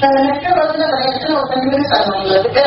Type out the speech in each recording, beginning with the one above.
Next வந்து next ஒரு 10 minutes ஆகும் உங்களுக்கு.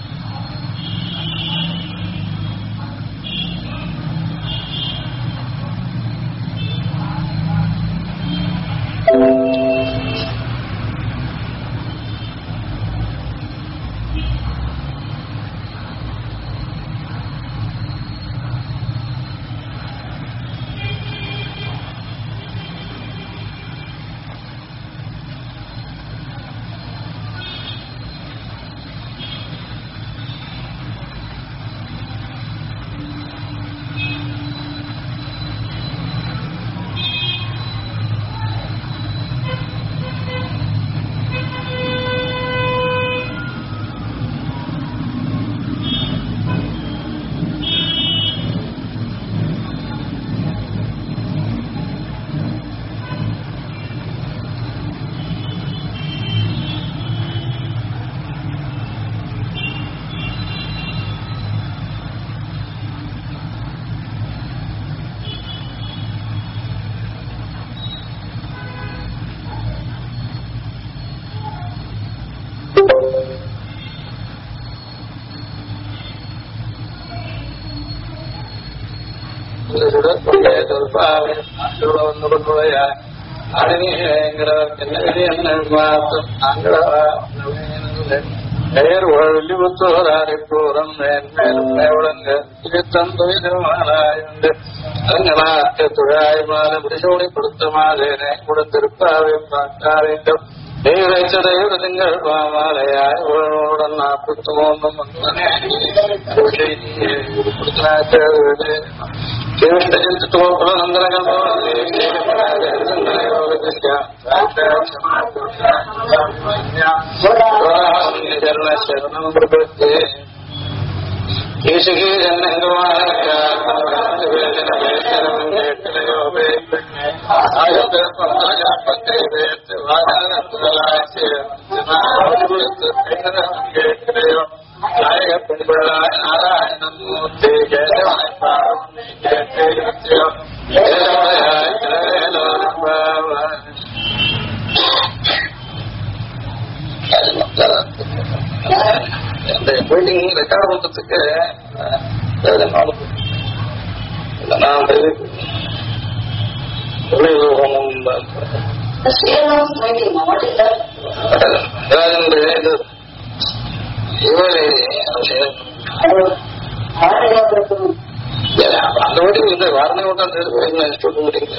பெயர் வெளிபுத்தோராரிப்பூரம் மேன்மேலும் மேவளங்க திருத்தந்தொழிலுண்டு அதங்களாக்க துழாய்மால முடிசோடிப்படுத்தமாதேனே கொடுத்திருப்பாவை பார்க்க வேண்டும் நீரைச்சதையுடு திங்கள் பாமாலையாய் உடனுடன் 43 சரணம் பிரபத்தே ஈசகி நாயக பெண்பிள்ளாய் நாராயணமூர்த்தி மீட்டிங் ரெக்கார்ட் பண்றதுக்கு நான் அந்த வாட்டி இந்த வாரணை விட்டான் சொல்ல முடியுங்க.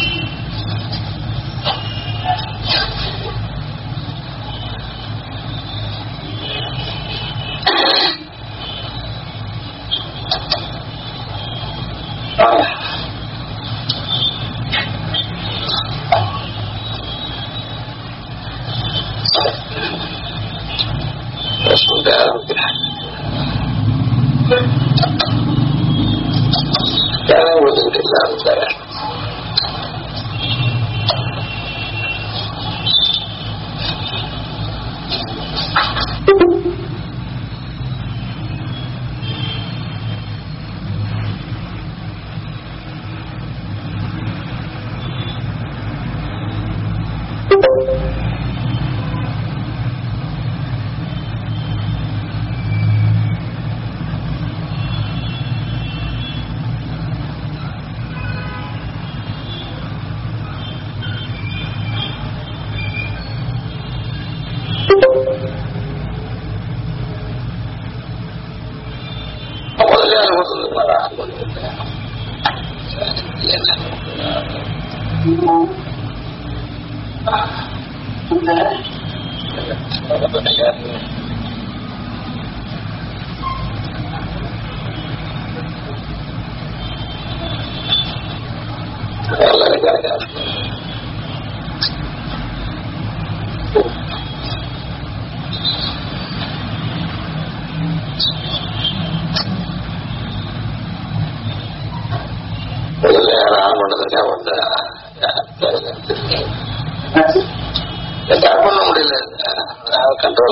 பண்ண முடியல கண்ட்ரோல்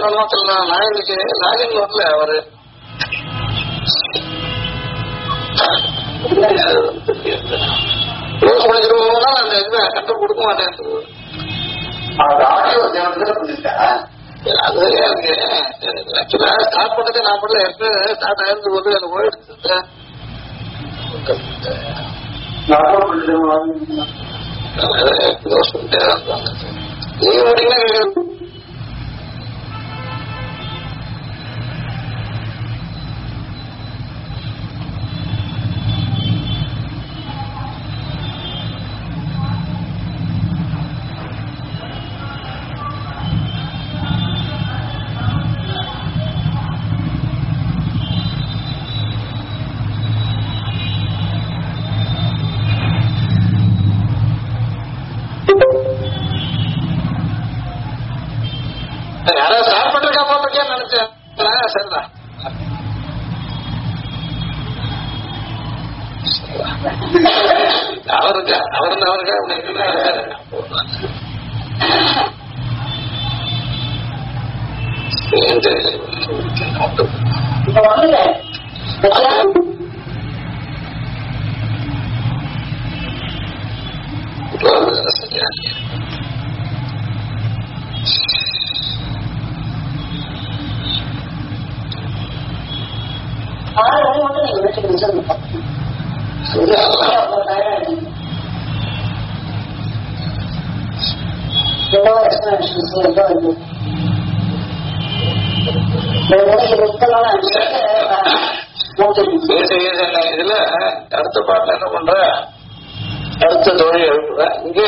நாயனுக்கு நாயன் வரல அவரு க்ளோஸ் பண்ணிக்கிறோம்னா அந்த இதுல கண்ட்ரோல் கொடுக்க மாட்டேன். ஆடியோ தேவனத்துல பண்ணிருக்கா அது ஆக்சுவலா ஸ்டார்ட் பண்ணதே நான் பண்ணல ஏற்கனவே ஸ்டார்ட் ஆயிருந்து போது அது போயிடுச்சு க்ளோஸ் பண்ணிட்டே இருந்தாங்க நீங்க முடியல யாராவது ஸ்டார்ட் பண்றக்கா போட்டிருக்கேன்னு நினைச்சேன் சரிதான் அவருக்கா இப்ப வந்து ஆறு மணி மட்டும் நீங்க வீட்டுக்கு சொல்லுங்க எவ்வளோ எக்ஸ்பிளேஷன்ஸ் எவ்வளோ இருக்கு இதுல அடுத்த பாட்டுல என்ன பண்ற அடுத்த தொழில் எழுப்புற இங்க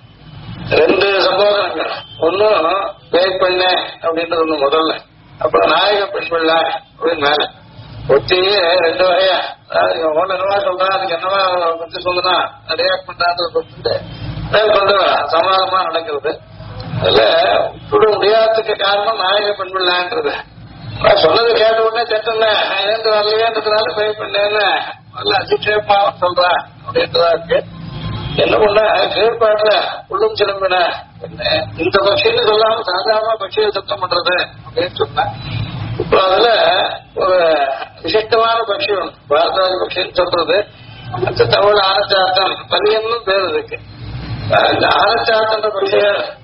ரெண்டு சம்போதனங்கள் ஒன்னும் பேய் பெண்ணே அப்படின்றது ஒண்ணு முதல்ல அப்புறம் நாயக பெண் பிள்ளை அப்படின்னு மேல ஒத்தியே ரெண்டு வகையா ஒண்ணு என்னவா சொல்றான் அதுக்கு என்னவா பத்தி சொல்லுனா ரியாக்ட் பண்றான்றத பொறுத்து மேற்கொண்டு சமாதமா நடக்கிறது அதுல விட முடியாததுக்கு காரணம் நாயக பெண் பிள்ளைன்றது சொன்னது கேட்ட உடனே சட்டல ஏந்து வரலையேன்றதுனால பேய் பண்ணேன்னு நல்ல அதிசயமா சொல்றா அப்படின்றதா இருக்கு என்ன பண்ண கீழ்பாட்டுல உள்ளும் சிலம்பின இந்த பட்சின்னு சொல்லாம சாதாரண பட்சியை சுத்தம் பண்றது அப்படின்னு சொன்னேன் இப்போ அதுல ஒரு விசிஷ்டமான பட்சி ஒன்று பாரதாஜ பட்சின்னு சொல்றது அந்த தமிழ் ஆனச்சாத்தம் பதியன்னு பேர் இருக்கு இந்த ஆனச்சாத்தன்ற பட்சிய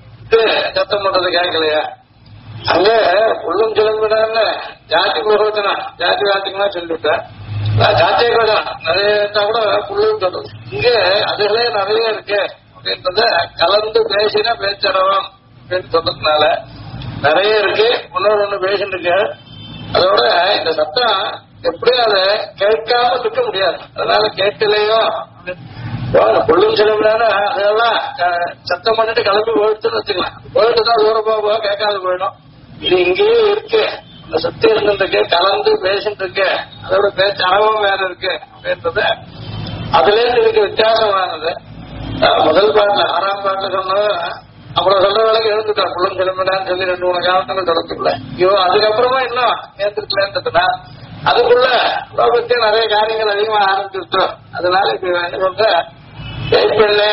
சத்தம் பண்றது கேட்கலையா அங்க உள்ளும் சிலம்பினான்னு ஜாதி பிரகோஜனம் ஜாதி வாத்தியமா சொல்லிவிட்டேன் ஜாத்திய கோஜனம் நிறைய கூட புள்ளுன்னு சொல்றது இங்க அதுகளே நிறைய இருக்கு அப்படின்றத கலந்து பேசினா பேச்சடவம் அப்படின்னு சொல்றதுனால நிறைய இருக்கு ஒன்னு பேசிட்டு இருக்கு அதோட இந்த சத்தம் எப்படியும் அதை கேட்காம இருக்க முடியாது அதனால கேட்கலையோ புள்ளும் சிலம்பினா அதெல்லாம் சத்தம் பண்ணிட்டு கிளம்பி போயிடுச்சுன்னு வச்சுக்கலாம் போயிட்டு தான் தூரம் போக கேட்காது போயிடும் இது இங்கேயே இருக்கு அந்த சக்தி இருந்துருக்கு கலந்து பேசிட்டு இருக்கு அதோட பேச்சு அறவும் வேற இருக்கு அப்படின்றத அதுல இருந்து இதுக்கு வித்தியாசமானது முதல் பாட்டுல 6ஆம் பாட்டுல சொன்னது அப்புறம் சொல்ற வேலைக்கு எழுந்துட்டா புள்ளம் கிளம்பிடான்னு சொல்லி 2-3 காலத்துல தொடக்கல இவன் அதுக்கப்புறமா இன்னும் ஏந்திருக்கலன்றதுனா அதுக்குள்ள பத்தி நிறைய காரியங்கள் அதிகமா ஆரம்பிச்சிருச்சோம் அதனால இப்ப என்ன சொல்ற பெண்ணே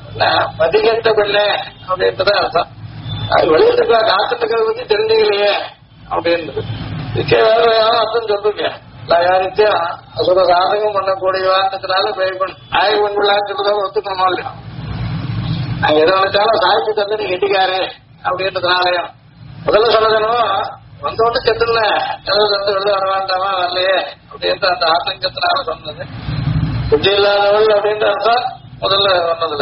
மதிகட்ட பெண்ணே அப்படின்றத அர்த்தம் அது வெளியிட்டு காத்துட்டு பத்தி தெரிஞ்சுக்கலையே அப்படின்றது இதுக்கே வேற அர்த்தம் சொல்றீங்க யாருக்கும் அசுர சாதகம் பண்ணக்கூடியவான்றதுனால பெண் நாயக பெண் பிள்ளான்னு சொல்றத ஒத்துக்கணுமா இல்லையா நாங்க எதை நினைச்சாலும் சாய்ச்சி தந்து நீ கெட்டிக்காரு அப்படின்றதுனாலயும் முதல்ல சொன்னதுனோ வந்தோட்டு செத்துல எழுத தந்து எழுத வர வேண்டாமா வரலையே அப்படின்ற அந்த ஆத்தங்கத்தினால சொன்னது புத்தி இல்லாதவள் அப்படின்ற அர்த்தம் முதல்ல சொன்னதுல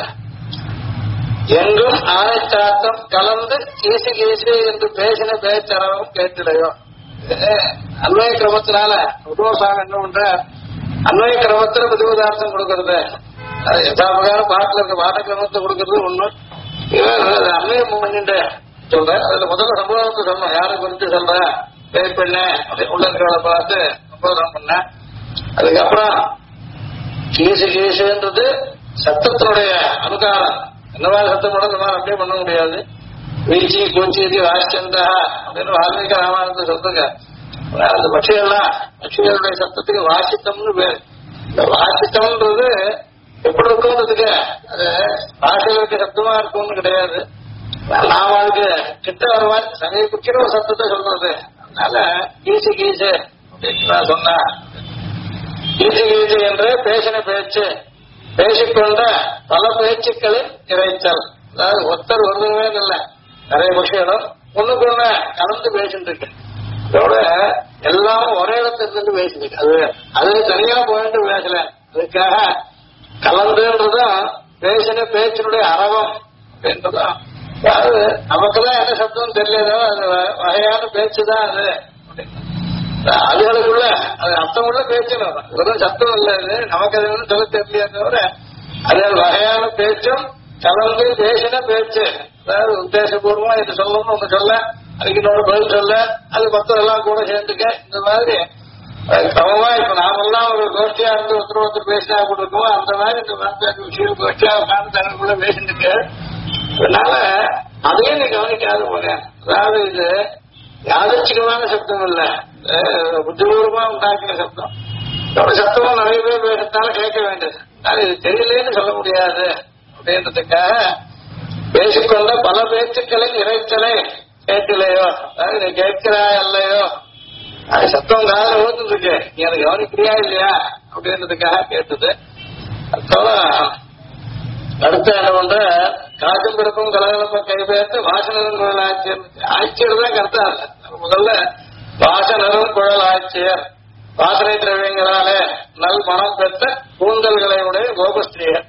எங்கும் ஆணைச்சாத்தம் கலந்து கீசி கீசி என்று பேசின பேச்சரவும் கேட்டிலையோ அன்வய கிரமத்தினால உதவசாமி என்ன பண்ற அன்வய கிரமத்துல புதிவதார்த்தம் கொடுக்கறது அது யதாபகாரம் பாட்டுல இருக்க பாட கிரமத்தை கொடுக்கறது ஒண்ணு இவன் அன்வயம் பண்ணிட்டு சொல்ற அதுல முதல்ல சம்பவத்தை சொல்லணும் யாரை குறித்து சொல்ற பேய் பெண்ண உள்ளங்களை பார்த்து சம்போதனம் பண்ண அதுக்கப்புறம் கீசு கீசுன்றது சத்தத்தினுடைய அனுகாரம் என்னவா சத்தம் போட இந்த மாதிரி அப்படியே பண்ண முடியாது வீழ்ச்சி கூச்சி வாசிச்சந்தா அப்படின்னு வால்மீக ராமாயணத்தை சொல்றங்க அந்த பட்சிகளுடைய சத்தத்துக்கு வாசித்தம்னு பேர் இந்த வாசித்தம்ன்றது எப்படி இருக்கும்ன்றதுக்கு அது பாஷையில் இருக்க சத்தமா இருக்கும்னு கிடையாது நாம அதுக்கு கிட்ட வருவா சமீபக்கிற ஒரு சத்தத்தை சொல்றது அதனால கீசு கீசு அப்படின்னு நான் சொன்னா கீசு கீசு என்று பேசின பேச்சு பேசிக்கொண்ட பல பேச்சுக்களின் இறைச்சல் அதாவது ஒருத்தர் ஒருவருமே இல்லை நிறைய விஷயம் ஒண்ணுக்கு ஒண்ணு கலந்து பேசிட்டு இருக்கு. இதோட எல்லாம் ஒரே இடத்துல இருந்து பேசிட்டு இருக்கு. அது தனியா போயிட்டு பேசல. அதுக்காக கலந்துன்றதும் பேசின பேச்சினுடைய அரவம் அப்படின்றதும், அதாவது நமக்குதான் என்ன சப்தம் தெரியலதோ அது வகையான பேச்சுதான் அது. அதுகளுக்குள்ள அது அர்த்தம் உள்ள பேச்சணும், வெறும் சத்தம் இல்ல. அது நமக்கு அது வந்து சொல்ல தெரியலையே தவிர அது வகையான பேச்சும் கலந்து பேசின பேச்சு. அதாவது உத்தேசபூர்வமா இது சொல்லணும்னு ஒண்ணு சொல்ல, அதுக்கு இன்னொரு பதில் சொல்ல, அது மொத்தம் எல்லாம் கூட சேர்ந்துக்க. இந்த மாதிரி கிரமமா இப்ப நாமெல்லாம் ஒரு கோஷ்டியா இருந்து ஒருத்தர் பேசினா கூட இருக்கோம். அந்த மாதிரி இந்த விஷயம் கோஷ்டியா உட்காந்து தனக்குள்ள பேசிட்டு அதனால அதையும் நீ கவனிக்காத போல. அதாவது இது யாதச்சிகமான சப்தம் இல்ல, புத்திபூர்வமா உண்டாக்கின சப்தம். சத்தமா நிறைய பேர் பேசுறதுனால கேட்க வேண்டியது. அது இது தெரியலேன்னு சொல்ல முடியாது அப்படின்றதுக்காக பேசிக்கொண்ட பல பேச்சுக்களின் இறைச்சலை கேட்கலையோ, அதாவது நீ கேட்கிறாய் அல்லையோ, அது சத்தம் காதல ஊத்துட்டு இருக்கு, நீ அதை கவனிக்கிறியா இல்லையா அப்படின்றதுக்காக கேட்டது. அதுக்கப்புறம் அடுத்த என்ன பண்ற, காற்றும் பிறப்பும் கலகலப்பும் கைபெயர்த்து வாசனரும் குழல் ஆட்சியர். ஆட்சியர் தான் கருத்தா இல்ல. முதல்ல வாசனரும் குழல் ஆட்சியர், வாசனை திரவியங்களாலே நல் மனம் பெற்ற கூந்தல்களை உடைய கோபஸ்திரீயர்.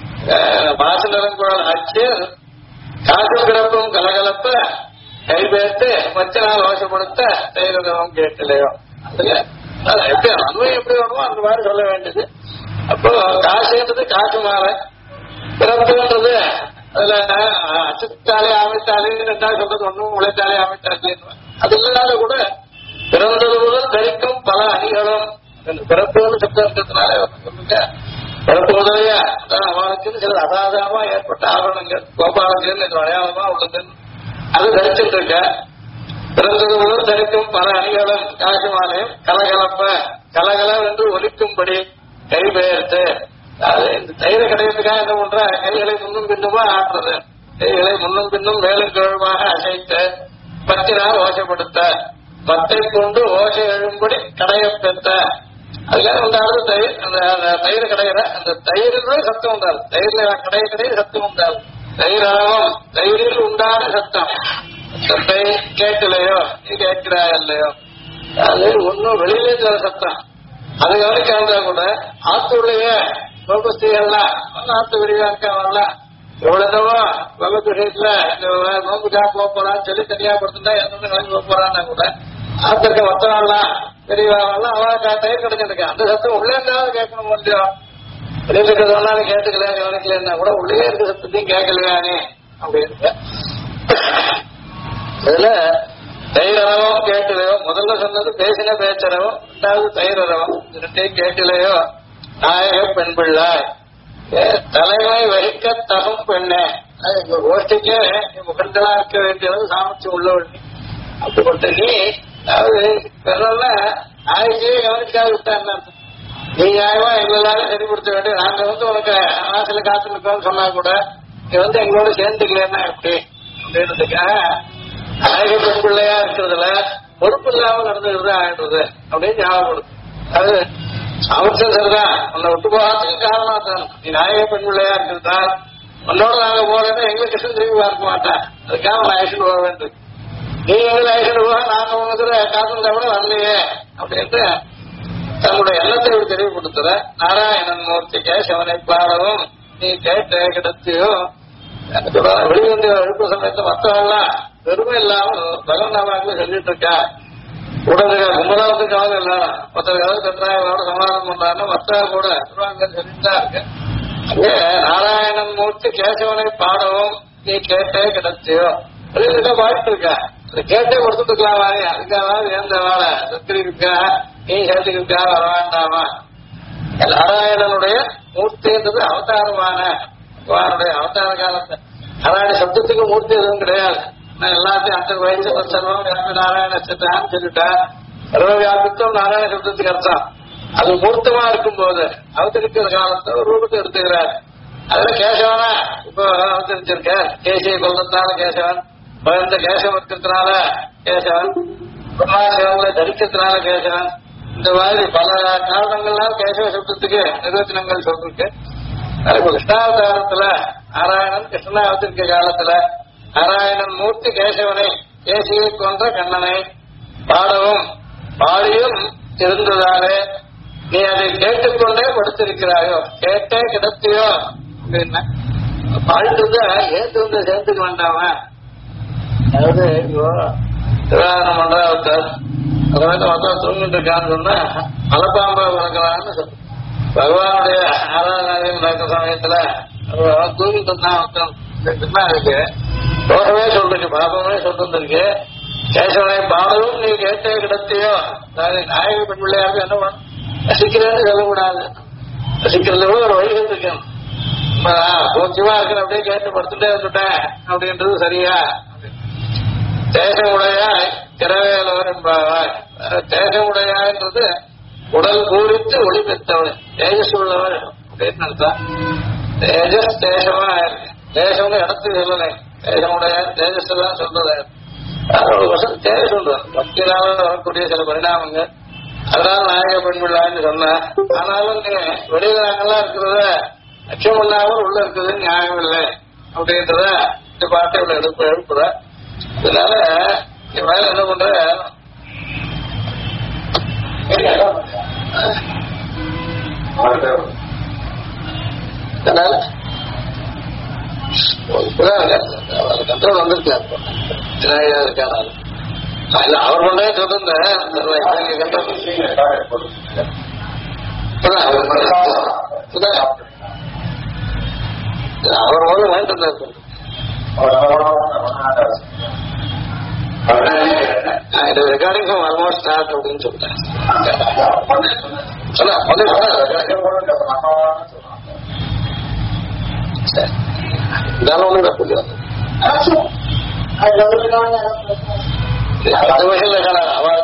வாசனரும் குழல் ஆட்சியர் காற்றும் பிறப்பும் கலகலப்ப கைபெயர்த்து மச்சனால் வாசப்படுத்த தைரதமும் கேட்கலையோ. அதுல எப்படி அன்வயம் எப்படி வேணுமோ அந்த மாதிரி சொல்ல வேண்டியது. அப்போ காசுன்றது காசு மாற, பிறப்புன்றது அதுல அச்சத்தாலே அமைத்தாலே ரெண்டாவது சொல்றது ஒண்ணும் உழைத்தாலே அமைத்தாலே. அது இல்லாத கூட பிறந்தது முதல் தரிக்கும் பல அணிகளும் பிறப்புன்னு சப்தம் இருக்கிறதுனால சொல்லுங்க. பிறப்பு முதலையா அவனுக்கு சில அசாதாரணமா ஏற்பட்ட ஆவணங்கள் கோபாலங்கள் என்ற அடையாளமா உள்ளது. அது தரிச்சுட்டு இருக்க. பிறந்தது முதல் தரிக்கும் பல அணிகளும் காசுமாலையும் கலகலப்ப கலகலம் என்று ஒலிக்கும்படி கைபெயர்த்து. அது இந்த தயிரை கிடைக்கிறதுக்காக என்ன பண்ற, கைகளை முன்னும் பின்னுமா ஆட்டுறது, கைகளை முன்னும் பின்னும் மேலும் கீழுமாக அசைத்து பத்தினால் ஓசைப்படுத்த, பத்தை கொண்டு ஓசை எழும்படி கடைய பெற்ற. அதுக்காக உண்டாவது தயிர். அந்த தயிர் கடையிற அந்த தயிரிலே சத்தம் உண்டாது, தயிர்ல கடைய சத்தம் உண்டாது. தயிர் அளவும் தயிரில் உண்டான சத்தம். சத்தை கேட்கலையோ, நீ கேட்கிறாய் இல்லையோ, அது ஒன்னும் வெளியிலே தர சத்தம். அது கவனிக்காம கூட ஆத்துடைய கோபஸ்திரிகள்லாம் ஆத்து விரிவா இருக்காங்கல்ல, எவ்வளவோ வெள்ளத்து விஷயத்துல நோம்புக்கா போறான்னு சொல்லி தனியா கொடுத்துட்டா எந்த கிளம்பி போறான்னா கூட ஆத்திருக்க மொத்தம்லாம் பெரியவாங்கலாம் அவன் தயிர் கிடைச்சிருக்கு. அந்த சத்தம் உள்ளே இருந்தாலும் கேட்கணும் முடியும். வெளியில இருக்கிறதெல்லாம் கேட்டுக்கல கவனிக்கலன்னா கூட உள்ளே இருக்க சத்தத்தையும் கேட்கலையானே அப்படின்னு. இதுல தயிரவும் கேட்டலையோ, முதல்ல சொன்னது பேசின பேச்சரவும், ரெண்டாவது தயிரவும், ரெண்டையும் கேட்டலையோ. நாயக பெண் பிள்ளாய் தலைமை வகிக்க தகும் பெண்ணே, கோஷ்டிக்கே முகந்தலா இருக்க வேண்டியது சாமர்த்தியம் உள்ளவள். அப்படிப்பட்ட நீ, அதாவது பெண்ணா நாயகியே கவனிக்காது விட்டான்னு நீ நியாயமா எங்களால சரிப்படுத்த வேண்டிய. நாங்க உனக்கு ஆசையில காத்துருக்கோம்னு சொன்னா கூட நீ எங்களோட சேர்ந்துக்கலன்னா எப்படி அப்படின்றதுக்காக நாயக பெண் பிள்ளையா இருக்கிறதுல பொறுப்பு இல்லாம நடந்துகிறது ஆயிடுறது அப்படின்னு ஞாபகப்படுது. அது சாமர்த்தியம் சரிதான், உன்னை விட்டு போகாததுக்கு காரணமா தான். நீ நாயக பெண் பிள்ளையா இருக்கிறதால் உன்னோட நாங்க போறேன்னா எங்களுக்கு கிருஷ்ணன் திரும்பி பார்க்க மாட்டேன். அதுக்காக நான் ஐஷன் போக வேண்டும். நீ எங்களை ஐஷன் போக நாங்க உங்களுக்கு காத்திருந்தா கூட வரலையே அப்படின்ட்டு தன்னுடைய எண்ணத்தை தெளிவுபடுத்துற. நாராயணன் மூர்த்தி கேசவனை பாடவும் நீ கேட்ட கிடத்தியோ வெளிவந்து எழுப்பு சமயத்தை மற்றவெல்லாம் பெருமை இல்லாம பகவநாமாக்களை சொல்லிட்டு இருக்கா. உடனே கும்பலாவதுக்காக இல்லாம மற்றவர்கள் சந்திராயனோட சமாதானம் பண்றாங்க, மற்ற கூட சொல்லிட்டுதான் இருக்கு. அங்கே நாராயணன் மூர்த்தி கேசவனை பாடவும் நீ கேட்டே கிடத்தியோ வெளியிட்ட பாடிட்டு இருக்கா. அது கேட்டே கொடுத்துட்டுக்கலாமா, அதுக்காக ஏந்த வேலை சத்திரி இருக்கா, நீ சேர்த்துக்கிட்டா வர வேண்டாமா. நாராயணனுடைய மூர்த்தின்றது அவதாரமான அவனுடைய அவதார காலத்தை. நாராயண சப்தத்துக்கு மூர்த்தி எதுவும் கிடையாது. எல்லாத்தையும் அந்த வயசு சர்வம் நாராயண சித்தான்னு சொல்லிட்டா சர்வவியாபித்தம் நாராயண சப்தத்துக்கு அர்த்தம். அது மூர்த்தமா இருக்கும் போது அவதரிக்கிற காலத்தை ஒரு ரூபத்தை எடுத்துக்கிறார். அதுல கேசவனா இப்போ அவதரிச்சிருக்க, கேசியை கொல்றதுனால கேசவன், இந்த கேசவன் இருக்கிறதுனால கேசவன், பிரம்மாசிவங்களை தரிக்கிறதுனால கேசவன், இந்த மாதிரி பல காரணங்கள்லாம் கேசவ சப்தத்துக்கு நிர்வச்சனங்கள் சொல்லிருக்கு. இப்ப கிருஷ்ணாவதாரத்துல நாராயணன் கிருஷ்ணா அவதரிக்க காலத்துல நாராயணன் மூர்த்தி கேசவனை கேசியை கொன்ற கண்ணனை பாடவும் பாடியும் இருந்ததாலே நீ அதை கேட்டுக்கொண்டே படுத்திருக்கிறாயோ, கேட்டே கிடத்தியோ அப்படின்னா பாடிட்டு ஏத்து வந்து சேர்த்துக்க வேண்டாமா? அதாவது திருவாரணம் பண்ற ஒருத்தர் அதாவது தூங்கிட்டு இருக்கான்னு சொன்னா மலைப்பாம்பா வளர்க்கலான்னு சொல்லு. பகவானுடைய ஆராதனை நடக்கிற சமயத்துல தூங்கிட்டு இருந்தான் ஒருத்தன் அதுக்கு தோஷமே சொல்லிருக்கு, பாபமே சொல்லிருக்கு. கேசவனை பாடவும் நீ கேட்டே கிடத்தியோ, நாயக பெண் பிள்ளையாக என்ன பண்ண ரசிக்கிறேன்னு சொல்லக்கூடாது. ரசிக்கிறது கூட ஒரு வழிகள் இருக்கணும். கொஞ்சமா இருக்கிற அப்படியே கேட்டு படுத்துட்டே இருந்துட்டேன் அப்படின்றது சரியா? தேசமுடையாய் திறவேலவர் என்பாவாய். தேசமுடையான்றது உடல் பூரித்து ஒளி பெற்றவள், தேஜஸ் உள்ளவர் அப்படின்னு அர்த்தம். தேஜஸ் தேசமா இருக்கு. தேசம்னு இடத்துக்கு சொல்லலை, தேசமுடைய தேஜஸ் தான் சொல்றது. தேஜஸ் சொல்றோம் பக்தினால வரக்கூடிய சில பரிணாமங்கள். அதனால நாயக பெண் பிள்ளான்னு சொன்ன. ஆனாலும் நீ வெளியில நாங்கெல்லாம் இருக்கிறத லட்சம் இல்லாமல் உள்ள இருக்குது நியாயம் இல்லை அப்படின்றத இந்த பாட்டை உள்ள எழுப்புற. இதனால நீ மேல என்ன பண்ற, கண்ட்ரோல் வந்திருக்காரு இருக்காரு. அவர் கொண்டே சொல்லுங்க அவர் போது வாங்கிட்டு ரெக்கார்டிங் ஃப்ரம் ஆல்மோஸ்ட் ஸ்டார்ட் அப்படின்னு சொல்லிட்டேன். இருந்தாலும் ஒண்ணு தப்பு அந்த வகையில் அவள்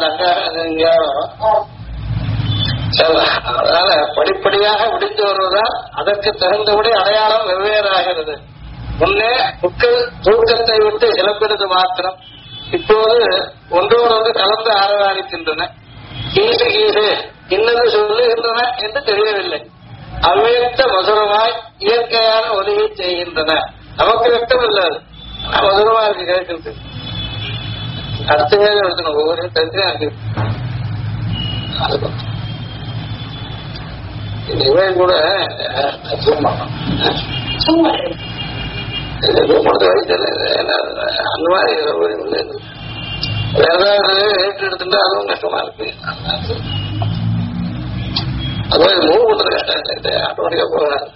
அதனால படிப்படியாக முடிந்து வருவதால் அதற்கு தகுந்தபடி அடையாளம் வெவ்வேறாகிறது. முன்னே தூக்கத்தை விட்டு இழப்பினது மாத்திரம், இப்போது ஒன்றோடு கலந்து ஆராதிக்கின்றன. கீசு கீசு இன்னது சொல்லுகின்றன என்று தெரியவில்லை. அவ்வியக்த மதுரமாய் இயற்கையான ஒலியை செய்கின்றன. நமக்கு வெட்டம் இல்லாது, மதுரமா இருக்கு கேட்கறது. அடுத்தவே எடுக்கணும், ஒவ்வொரு தனியா இருக்கு. இவை கூட அந்த மாதிரி ஏதாவது ரேட் எடுத்துட்டா அதுவும் கஷ்டமா இருக்கு. அதுவும் மூவ் பண்றது கஷ்டம், ஆட்டோமேட்டிக்கா போறாரு.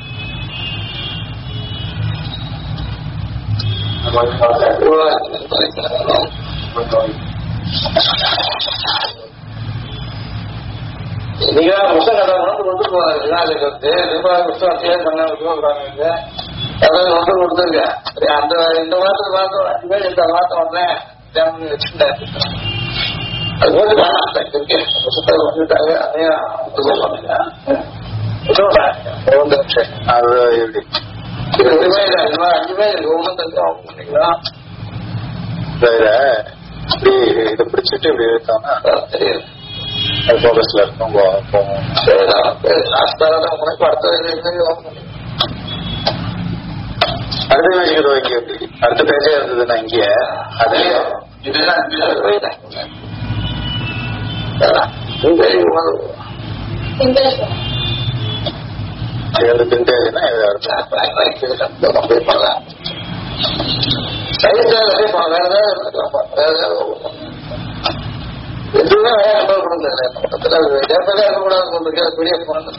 இன்னைக்கு புத்தகம் கொண்டு போறாங்க. புத்தகம் பண்ணாங்க கொண்டு கொடுத்துருக்க. அந்த இந்த வாரத்துக்கு பார்த்தோம் 5 பேர் இந்த வார்த்தை வந்தேன் வச்சுட்டேன். அது போட்டு வேணாம் புத்தகம் வந்துட்டாங்க. அதையும் 5 பேர் இருக்கு. ஒன்றும் தெரியும் இதை பிடிச்சிட்டு இப்படி இருக்காங்க தெரியும். போகஸ்ல இருக்கும் அடுத்த பேஜே இருந்ததுன்னா இங்க அதே பின்டேஜ்னா எதுவுமே கண்ட்ரோல் பண்ண பக்கத்துல கேட்பதே இருக்கக்கூடாது கொண்டிருக்க பெரிய போன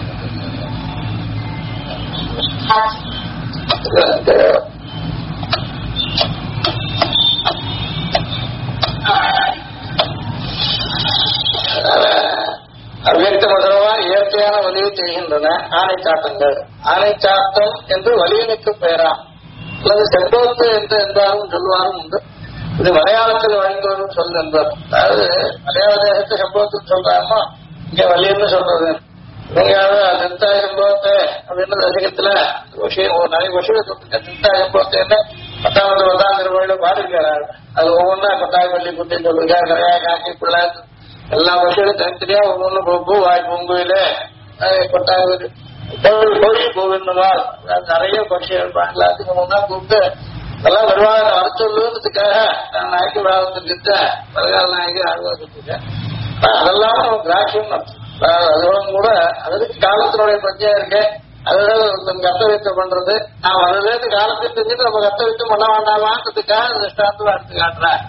அவ்வியக்த மதுரமா இயற்கையான வலியை செய்கின்றன ஆணைச்சாட்டங்கள். ஆணைச்சாட்டம் என்று வலியனுக்கு பெயரா அல்லது செம்போத்து என்று என்றாலும் சொல்லுவாரும் உண்டு. இது மலையாளத்தில் வழங்கி வரும் சொல் என்பார். அதாவது மலையாள தேசத்தை செம்போத்துன்னு சொல்றாருமா, இங்க வலியன்னு சொல்றது. சிந்தா செம்போத்து அப்படின்னு ரசிகத்துல நிறைய விஷயம் சிந்தா செம்போத்துன்னு 10ஆம் திருமொழியில பாடிருக்கிறார். அது ஒவ்வொன்னா கொட்டாய் வள்ளி குட்டின்னு சொல்லிருக்காரு. கரையா காக்கி பிள்ளை எல்லா விஷயங்களும் தனித்தனியா ஒவ்வொன்னு பூ வாய் பூங்குயில கொட்டாய் கோழி பூவின்னுவாள் நிறைய பட்சிகள் எல்லாத்துக்கும் ஒன்னா கூப்பிட்டு அதெல்லாம் வருவாங்க வர சொல்லுன்றதுக்காக நான் நாய்க்கு விழாவத்துக்கிட்ட வருகால நாய்க்கு ஆழ்வார்த்திருக்கேன். அதெல்லாம் கிராக்கியம் அதோட கூட அதுக்கு காலத்தினுடைய பிரச்சனை இருக்கு. அதுதான் கர்த்தவித்தம் பண்றது. நான் அதுலேருந்து காலத்தை தெரிஞ்சுட்டு நம்ம கர்த்தவித்தம் பண்ண வேண்டாமான்றதுக்காக திருஷ்டாந்தம் எடுத்து காட்டுறேன்.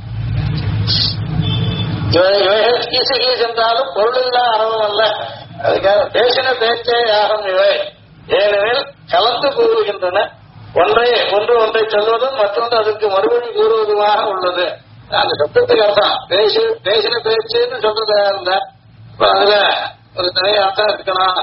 இவைகள் கீசகீஸ் என்றாலும் பொருளில்லா அறவும் அல்ல. அதுக்காக பேசின பேச்சே யாகம் இவை ஏனெனில் கலந்து கூறுகின்றன. ஒன்று ஒன்றை சொல்வதும் மற்றொன்று அதற்கு மறுபடி கூறுவதுமாக உள்ளது. அந்த சப்தத்துக்கு அர்த்தம் பேசின பேச்சுன்னு சொல்றதா இருந்தா இப்ப அதுல ஒரு தனி அர்த்தம் இருக்கணும்.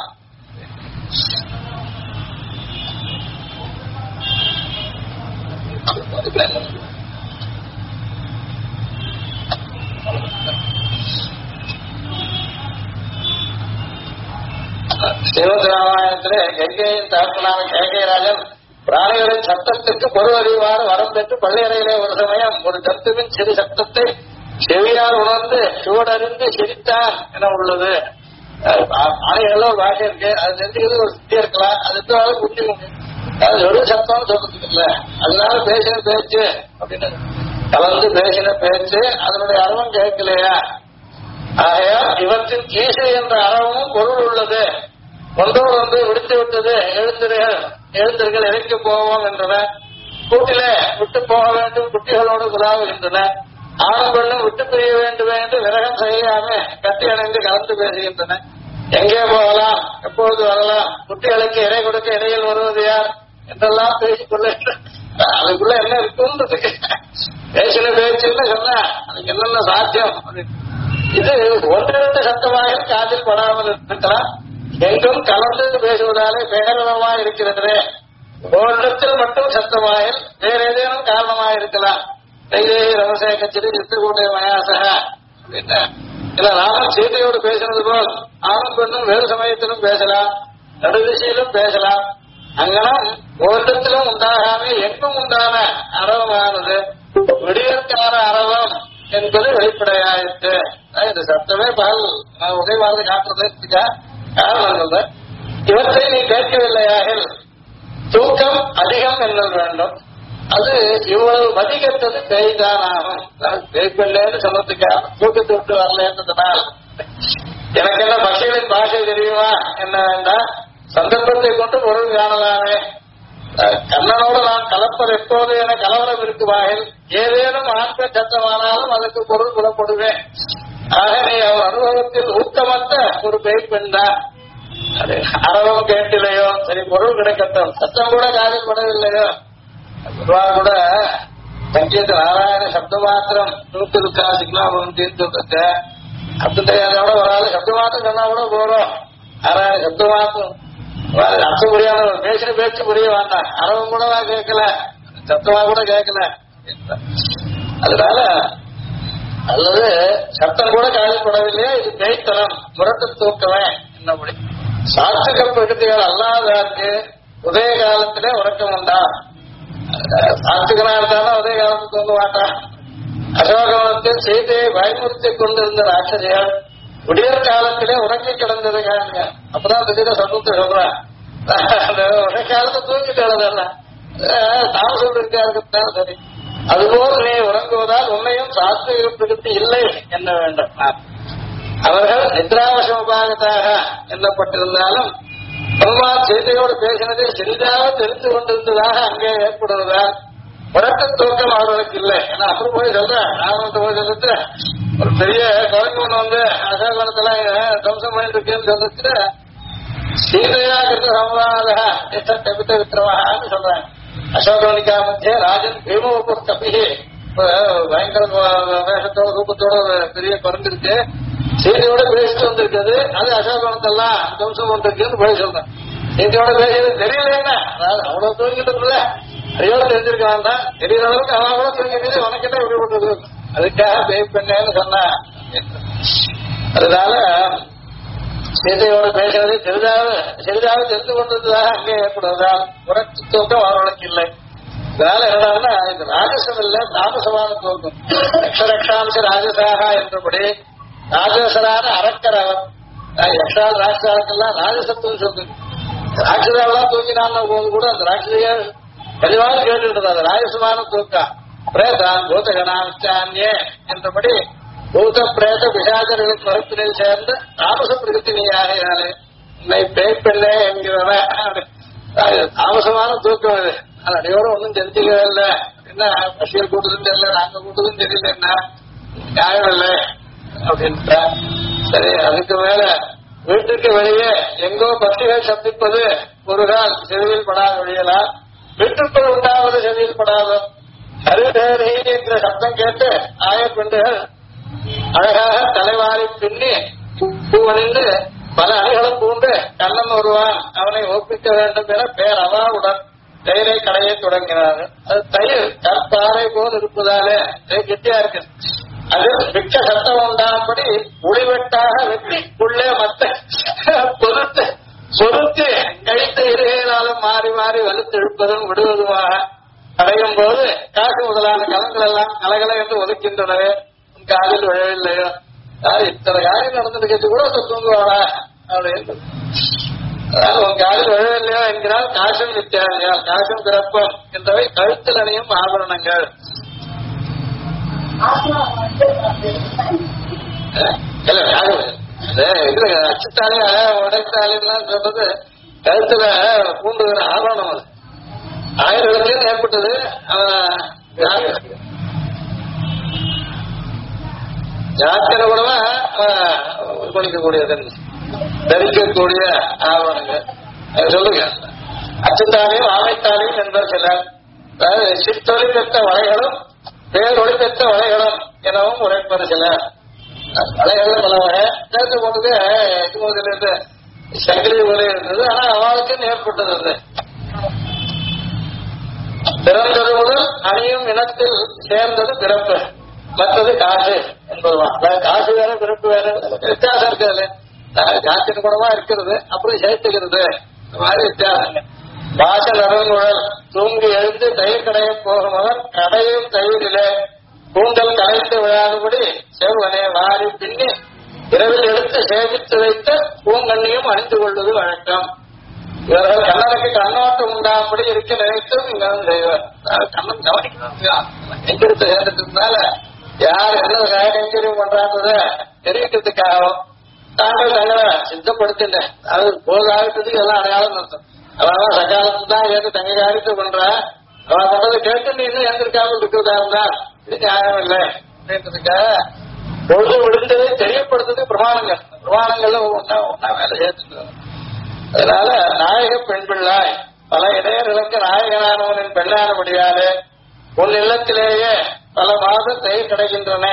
ஸ்ரீமத் ராமாயணத்திலே கங்கையின் தகப்பனான கேகயராஜன் பிராணிகளின் சத்தத்துக்கு பொருள் அறிவாறு வரம் பெற்று பள்ளியறையிலே ஒரு சமயம் ஒரு ஜந்துவின் சிறு சத்தத்தை செவியால் உணர்ந்து சுவடறிந்து சிரித்தார் என உள்ளது. பிராணிகள் ஒரு பாஷை இருக்கு, அது தெரிஞ்சுக்கிறது ஒரு சித்தி இருக்கலாம், அது புரிஞ்சுக்கோங்க. அது ஒரு சத்தம் சொல்றதுக்கு இல்ல. அதனால பேசின பேச்சு அப்படின்னு கலந்து பேசின பேச்சு அதனுடைய அறவும் கேட்கலையா? ஆகையால் இவற்றின் கீசை என்ற அறவும் பொருள் உள்ளது. ஒன்றோடு ஒன்று விடுத்து விட்டது. எழுந்தர்கள் இறைக்கு போவோம் என்றன. கூட்டிலே விட்டு போக வேண்டும் குட்டிகளோடு குலாவுகின்றன. ஆணும் பெண்ணும் விட்டு பிரிய வேண்டும் என்று விரகம் செய்யாம கட்டி அணைந்து கலந்து பேசுகின்றன. எங்கே போகலாம், எப்பொழுது வரலாம், குட்டிகளுக்கு இறை கொடுக்க இடையில் வருவது யார் என்றெல்லாம் பேசிக்கொள்ள அதுக்குள்ள என்ன இருக்குன்றது பேசின பேச்சுன்னு சொன்னா அதுக்கு என்னென்ன சாத்தியம். இது ஒன்றிரண்டு சத்தமாக காதில் படாமல் இருக்கலாம். எங்கும் கலந்து பேசுவதாலே பேரளவா இருக்கிறது. ஓரிடத்தில் மட்டும் சத்தமாயில் வேற ஏதேனும் காரணமாக இருக்கலாம். ரமசே கச்சேரி சித்திரகூட மயாசக அப்படின்னா இல்ல ராமன் சீதையோடு பேசினது போல் ஆணும் பெண்ணும் வேறு சமயத்திலும் பேசலாம், நடுதிசையிலும் பேசலாம். அங்கனம் ஓரிடத்திலும் உண்டாகாம எங்கும் உண்டான அறவமானது விடியற்கான அறவம் என்பது வெளிப்படையாயிற்று. இந்த சத்தமே பகல் உகைவாறு காட்டுறதுக்கா காரணம். இவற்றை நீ கேட்கவில்லையாகில் தூக்கம் அதிகம் என்னல் வேண்டும். அது இவ்வளவு மதிக்கத்தது பேய்தான் ஆகும். பேய்கொள்ளேன்னு சொன்னதுக்காக தூக்கத்தை விட்டு வரலன்றதுனால் எனக்கு என்ன பக்திகளின் பாஷை தெரியுமா என்ன வேண்டாம், சந்தர்ப்பத்தை கொண்டு பொருள் காணலாமே. கண்ணனோடு நான் கலப்பது எப்போது என கலவரம் இருக்குவாயில் ஏதேனும் ஆத்ம சத்தமானாலும் அதற்கு பொருள் புலப்படுவேன். ஆக நீ அவர் அனுபவத்தில் ஊக்கமற்ற ஒரு பேய் பெண்தான். அறவும் கேட்டிலையோ சரி பொருள் கிடைக்கட்டும், சத்தம் கூட காதில் படவில்லையோ. கூட சங்கீத நாராயண சப்த மாத்திரம் 100 சிக்னாபம் தீர்த்து அப்படி தெரியாதோட ஒரு ஆள் சப்த மாத்திரம் சொன்னா கூட போறோம். நாராயண சப்த மாத்திரம் அர்த்தம் புரியாத பேசின பேச்சு புரிய வேண்டாம். அறவும் கூட கேட்கல, சத்தமா கூட கேட்கல. அதனால அல்லது சத்தம் கூட காதில் படவில்லையா இது பேய்த்தனம் முரட்டு தூக்கமே என்னபடி. சாட்சிக பிரகதிகள் அல்லாதற்கு உதய காலத்திலே உறக்கம் உண்டா? சாட்சிகனா இருந்தாலும் உதய காலத்துக்கு தூங்க மாட்டான். அசோகவனத்தில் சீதையை பயமுறுத்திக் கொண்டிருந்த ராட்சசியால் விடியற் காலத்திலே உறங்கி கிடந்தது காணுங்க. அப்பதான் திடீர சமூகத்தை சொல்றேன் அந்த உடை காலத்தை தூங்கிட்டு எழுதல தாமசம் இருக்காருக்குத்தான் சரி. அதுபோல் நீ உறங்குவதால் உன்னையும் சாத்விக பிரகதி இல்லை என்ன வேண்டும். அவர்கள் நித்ராவசமபாகத்தாக எண்ணப்பட்டிருந்தாலும் பெருமாள் சீதையோடு பேசினதை சிறிதாக தெரிந்து கொண்டிருந்ததாக அங்கே ஏற்படுவதால் உறக்க தூக்கம் அவர்களுக்கு இல்லை. ஏன்னா அப்புறம் போய் சொல்றேன் ராமன் போய் சொல்லிட்டு ஒரு பெரிய குழந்தை ஒண்ணு வந்து அசோகவனத்தெல்லாம் தம்சம் பண்ணிட்டு இருக்கேன்னு சொல்லிட்டு சீதையா இருந்த சமுதாய கபித்த விக்ரமான்னு சொல்றேன். அசோகவனிக்கா மத்திய ராஜன் பீமபுர் கபிகி பயங்கர வேஷத்தோட ரூபத்தோட பெரிய குறைஞ்சிருக்கு. சீதையோட பேசிட்டு வந்திருக்குது. அது அசோகவனத்தெல்லாம் தம்சம் பண்ணிருக்குன்னு போய் சொல்றேன். சீதையோட பேசியது தெரியலன்னா அதாவது அவ்வளவு தூங்கிட்டு இருக்குல்ல அதையோட தெரிஞ்சிருக்கான் தான் தெரியாத அளவுக்கு அவன் கூட தூங்கிட்டு உனக்கிட்ட விடுபட்டது அதுக்காக பேய் பெண்ணேன்னு சொன்ன. அதனால சீதையோட பேசுறது சிறிதாக தெரிந்து கொண்டிருந்ததாக அங்கே ஏற்படுவதால் உறக்கு தூக்கம் அவர்களுக்கு இல்லை. இதனால என்னன்னா இது ராஜசம் இல்ல தாமசமான தூக்கம். யக்ஷரக்ஷாம்ச ராஜசாகா என்றபடி ராஜசரான அரக்கரவன் யக்ஷா ராட்சாக்கெல்லாம் ராஜசத்துவம் சொல்றது. ராட்சதாவெல்லாம் தூங்கினான் போது கூட அந்த ராட்சதைய தெளிவாக கேட்டுட்டு அது ராயசமான தூக்கம் பிரேதான் பூதகணாச்சான்யே என்றபடி பூத பிரேத பிசாசர்களுக்கு மரத்தினில் சேர்ந்து தாமச பிரகத்தினியாக என்னை பேய்ப்பெண்ணே என்கிறவன் தாமசமான தூக்கம் இது அது அனைவரும் ஒன்றும் தெரிஞ்சுக்கவே இல்லை என்ன பசியல் கூட்டதும் தெரியல நாங்க கூட்டதும் தெரியல என்ன நியாயம் இல்லை அப்படின்ட்டு சரி அதுக்கு மேல வீட்டுக்கு வெளியே எங்கோ பசிகள் சந்திப்பது ஒரு கால் செவியில் படாத வழியலாம் வீட்டுக்குள் உண்டாவது செவியில் படாத ஹரிஹரி என்ற சப்தம் கேட்டு ஆய பெண்டுகள் அழகாக தலைவாரி பின்னி பூவணிந்து பல அணிகளும் பூண்டு கண்ணன் வருவான் அவனை ஒப்பிக்க வேண்டும் என பேரவாவுடன் தயிரை கடையை தொடங்கினார்கள் அது தயிர் கற்பாறை போல் இருப்பதாலே கெட்டியா இருக்கு அது மிக்க சத்தம் உண்டாகும்படி ஒளிவெட்டாக வெட்டி உள்ளே மத்த பொருத்து சொருத்து கழித்த இருகையினாலும் மாறி மாறி வலுத்து இழுப்பதும் விடுவதுமாக அடையும் போது காசு முதலான கலங்கள் எல்லாம் கலகல என்று ஒதுக்கின்றனவே காதில் விழவில்லையோ இத்தனை காரியம் நடந்துட்டு கூட தூங்குவாடா அப்படின்னு உன் காதில் விழவில்லையோ என்கிறால் காசும் நித்தியாதியால் காசும் பிறப்பம் என்றவை கழுத்தில் அணியும் ஆபரணங்கள் இதுல அச்சுத்தாலே உடைத்தாலேன்னு சொல்றது கழுத்துல பூண்டுகிற ஆபரணம் அது 1000 இடத்துல ஏற்பட்டது ஜாக்கிர கூடவா பண்ணிக்கக்கூடியது தரிக்கக்கூடிய ஆவணங்கள் சொல்லுங்க அச்சுத்தாலையும் ஆமைத்தாலையும் என்பர் சிலர் அதாவது சிற்றொலி பெற்ற வளைகளும் பேரொழி பெற்ற வளைகளும் எனவும் உரைப்பது சிலர் வளைகளும் பல வகை சேர்த்து கொண்டது இருந்து சங்கிலி ஒலி இருந்தது ஆனா அவளுக்கு ஏற்பட்டது அது பிறந்தது முதல் அணியும் இனத்தில் சேர்ந்தது பிறப்பு மற்றது காசு என்பதுதான் காசு வேற பிறப்பு வேற வித்தியாசம் இருக்கிறது காற்றின் குணமா இருக்கிறது அப்புறம் சேர்த்துக்கிறது இந்த மாதிரி வித்தியாசங்க வாசல் அருங்குழல் தூங்கி எழுந்து தயிர் கடைய போகுமவர் கடையும் தயிரிலே கூந்தல் கலைத்து விழாதபடி செவ்வனே வாரி பின்னி இரவில் எடுத்து சேமித்து வைத்த பூங்கண்ணியும் அணிந்து கொள்வது வழக்கம் இவர்கள் கண்ணனுக்கு கண்ணோட்டம் உண்டாகும்படி இருக்க நினைத்தும் இங்க செய்வார் கண்ணன் கவனிக்கணும் எங்கிருத்த சேர்ந்ததுனால யார் என்ன கைங்கரியம் பண்றாங்க தெரிவிக்கிறதுக்காகவும் தாங்கள் தங்களை சித்தப்படுத்தின அது போகாததுக்கு எல்லாம் அடையாளம் நடத்தும் அவன் சகாலத்து தான் ஏற்று தங்க காரியத்தை பண்ற அவன் பண்றதை கேட்டு நீ இன்னும் எந்திருக்காமல் இருக்கிறதா இருந்தா இது நியாயம் இல்லை அப்படின்றதுக்காக பொழுது விழுந்ததை தெரியப்படுத்துறது பிரமாணங்கள்ல ஒன்னா வேலை சேர்த்துக்கிறது அதனால நாயக பெண் பிள்ளாய் பல இடையர்களுக்கு நாயகனானவனின் பெண்ணானபடியாலே உன் இல்லத்திலேயே பல மாதம் தயிர் கிடைக்கின்றனே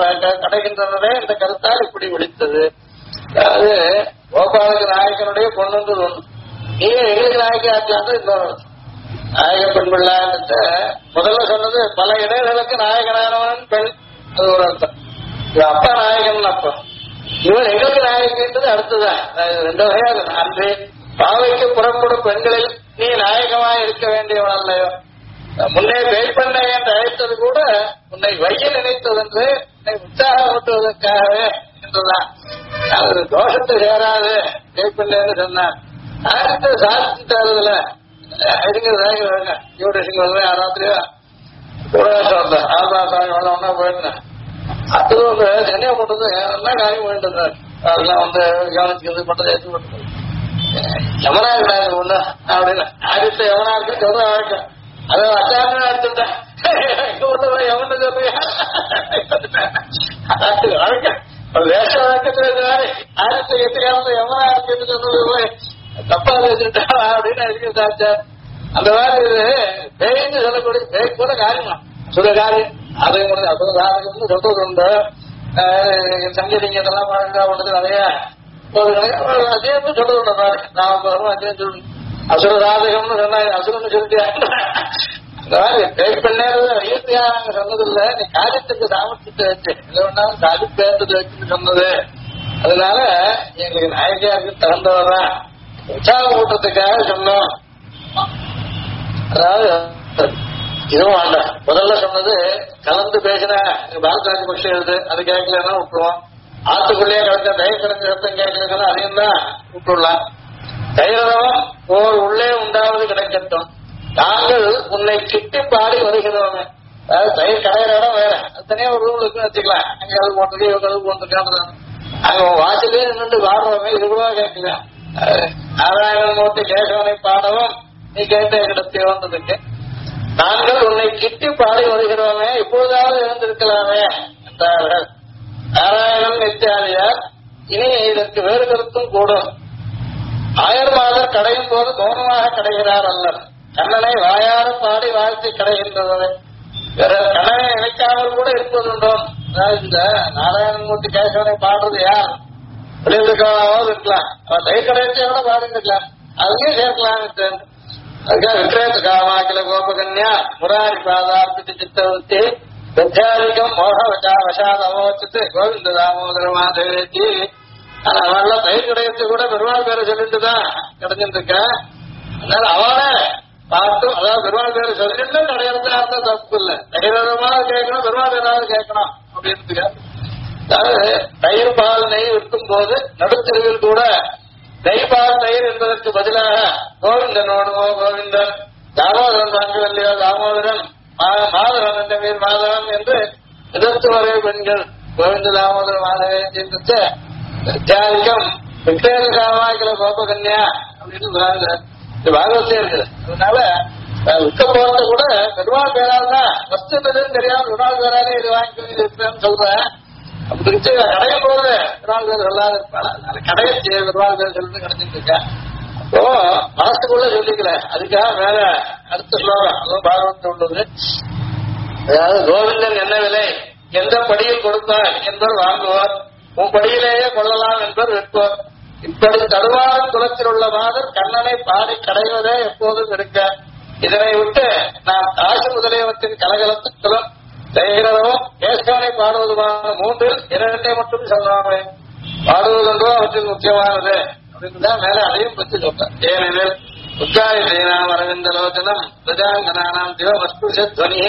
இந்த கருத்தால் இப்படி விழித்தது அதாவது கோபாலுக்கு நாயகனுடைய பொண்ணுன்றது ஒண்ணு நீ எங்களுக்கு நாயகி ஆக்கலான்னு இன்னொரு நாயக பெண் பிள்ளான்ட்டு முதல்ல சொன்னது பல இடையர்களுக்கு நாயகனானவன் பெண் அது ஒரு அர்த்தம் இது அப்பா நாயகன் அப்பா இவன் எங்களுக்கு நாயகின்றது அடுத்ததான் ரெண்டு வகையாக அன்று பாவைக்கு புறப்படும் பெண்களில் நீ நாயகமாக இருக்க வேண்டியவன் அல்லையோ முன்னே பேய்ப்பண்ணை என்று அழைத்தது கூட உன்னை வைய நினைத்ததென்று உன்னை உற்சாகப்படுத்துவதற்காகவே என்றுதான் அது தோஷத்தை சேராது பேய்ப்பண்ணைன்னு சொன்னார் ஆயிரத்தி சாதிச்சுட்டாருல இருக்கிறாங்க யூடிஷன் ராத்திரியா கூட சொல்றேன் ஆபாசாமி ஒன்னா போயிருந்தேன் அது வந்து என்ன பண்றது என்ன காரியம் வேண்டது அதெல்லாம் வந்து கவனிச்சுக்கிறது பண்றது எடுத்து பண்றது யமனா இருக்கிறாங்க ஒண்ணு அப்படின்னு ஆதித்த யமனா இருக்கு சொல்ற வழக்கம் அதை அச்சாரமே எடுத்துட்டேன் யமன்னு சொல்றீங்க வழக்கம் வேஷ வழக்கத்துல ஆதித்த எத்திரியாம யமனா இருக்குன்னு சொன்னது போய் தப்பா வச்சுட்டா அப்படின்னு இருக்கிறாச்சா அந்த மாதிரி இது பேய்ன்னு சொல்லக்கூடிய பேய் கூட காரியமா சுத காரியம் அதை முடிஞ்ச அசுரதாரகம்னு சொல்றது உண்டு சங்கீதிங்க இதெல்லாம் பண்றது நிறைய அஜயம் சொல்றது உண்டு நாம அஜயம் சொல்லணும் அசுரதாரகம்னு சொன்னா அசுரன்னு சொல்லிட்டியா அந்த மாதிரி பேய்ப்பண்ணே இயற்கையா நாங்க சொன்னது இல்ல நீ காரியத்துக்கு சாமர்த்தியத்தை வச்சு இல்லை ஒன்றாலும் சாதிப்பேர்ந்தது வச்சுன்னு சொன்னது அதனால எங்களுக்கு நாயகியாருக்கு தகுந்தவதான் உற்சாகம் கூட்டத்துக்காக சொன்னோம் அதாவது இதுவும் வேண்டாம் முதல்ல சொன்னது கலந்து பேசின பாரதாஜி பட்சம் எழுது அது கேட்கலன்னா விட்டுருவோம் ஆத்துக்குள்ளேயே கிடக்க தயிர் கிடந்த சத்தம் கேட்கலன்னா அதையும் தான் விட்டுடலாம் தைரவம் ஓர் உள்ளே உண்டாவது கிடைக்கட்டும் நாங்கள் உன்னை கிட்டி பாடி வருகிறோமே. அதாவது தயிர் கடையிற இடம் வேற, அது தனியா ஒரு ரூம் இருக்குன்னு வச்சுக்கலாம். அங்க அது போட்டிருக்கு இவங்க அது போட்டிருக்காங்க. அங்க வாசலே நின்று பாடுறோமே, இது கூட கேட்கலாம். நாராயணன் மூர்த்தி கேசவனை பாடவும் நீ கேட்ட இடத்தை வந்ததுக்கு நாங்கள் உன்னை கிட்டி பாடி வருகிறோமே, இப்பொழுதாவது இருந்திருக்கலாமே என்றார்கள். நாராயணன் நித்தியாதியார் இனி இதற்கு வேறு கருத்தும் கூடும். ஆயர்மாதர் கடையும் போது மௌனமாக கடைகிறார் அல்லர். கண்ணனை வாயார பாடி வாழ்த்தி கடைகின்றது. வேற கண்ணனை நினைக்காமல் கூட இருப்பதுண்டோ. இந்த நாராயணமூர்த்தி கேசவனை பாடுறது யார் வெளியிருக்காவது இருக்கலாம், அவன் தயிர் கடையத்தை கூட பாடிருக்கலாம், அதுலயும் சேர்க்கலாம். அதுக்காக விக்ரேத காமாக்கில கோபகன்யா முராரி பாதார்த்தி சித்தவத்தி வித்யாதிகம் மோக வசாதமோச்சித்து கோவிந்த தாமோதர மாதவேத்தி. ஆனா அவெல்லாம் தயிர் கடையத்தை கூட பெருமாள் பேரை சொல்லிட்டுதான் கிடைஞ்சிட்டு இருக்க. அதனால அவனே பார்த்தும், அதாவது பெருமாள் பேரை சொல்லிட்டு கிடையாது அர்த்தம் தப்பு இல்லை. தைரமாக கேட்கணும், பெருமாள் ஏதாவது கேட்கணும் அப்படின்னு. அதாவது தயிர் பால் நெய் விற்கும் போது நடுத்தெருவில் கூட நெய் பால் தயிர் என்பதற்கு பதிலாக கோவிந்தனோடுமோ கோவிந்தன், தாமோதரன் வாங்கவில்லையோ தாமோதரன், மாதவன் என்ற பேர் மாதவன் என்று எதிர்த்து வரை பெண்கள் கோவிந்த தாமோதர மாதவே என்று தியானிக்கம் விக்ரேத காமாக்கில கோபகன்யா அப்படின்னு பாகவத்தே இருக்குது. அதனால விற்க போறது கூட பெருமாள் பேரால் தான் வஸ்து எதுன்னு தெரியாம பெருமாள் பேராலே இது வாங்கிக்கணும்னு சொல்றேன். அப்படி கடைய போறது பெருமாள் பேர் சொல்லாத இருப்பாள். அதனால கடையை பெருமாள் பேர் சொல்லிட்டு கிடைச்சிட்டு இருக்கேன். அப்போ மனசுக்குள்ள சொல்லிக்கல, அதுக்காக மேல அடுத்த ஸ்லோகம் அதுவும் பாகவத்து உள்ளது. அதாவது கோவிந்தன் என்ன விலை எந்த படியில் கொடுத்தார் என்பவர் வாங்குவார், உன் படியிலேயே கொள்ளலாம் என்பவர் விற்போர். இப்படி தருவாரும் குலத்தில் உள்ள மாதர் கண்ணனை பாடி கடைவதே எப்போதும் இருக்க. இதனை விட்டு நாம் காசு முதலியவற்றின் கலகலத்துக்களும் தைரவும் கேசவனை பாடுவதுமான மூன்றில் இரண்டை மட்டும் சொல்லாமே. பாடுவதென்றோ அவற்றில் முக்கியமானது அப்படின்னு தான் மேல அதையும் பற்றி சொல்றேன். ஏனெனில் உத்தாரிதீனாம் அரவிந்தலோச்சனம் பிரஜாங்கனானாம் திவமஸ்புஷத்வனி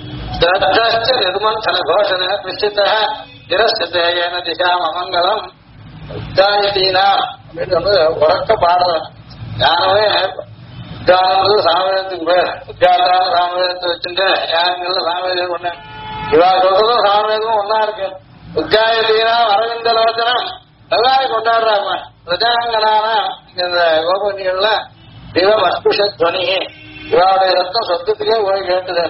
நிர்மந்தன கோஷன நிச்சித நிரஸ்தேன திசாம் அமங்கலம். உத்தாரிதீனா அப்படின்னு வந்து உறக்க பாடுறேன். யாருமே உத்தானது சாமவேதத்துக்கு பேர். உத்தான சாமவேதத்தை வச்சுட்டு யாருங்கள சாமவேதம் ஒண்ணு, இவா சொல்றதும் சாமவேதமும் ஒன்னா இருக்கு. உத்தாரிதீனா அரவிந்தலோச்சனம் எல்லாரும் கொண்டாடுறாங்க. பிரஜாங்கனான இந்த கோபனிகள்ல திவம் அஸ்புஷத்வனி, இவாவுடைய ரத்தம் சொத்துக்கே போய் கேட்டுது.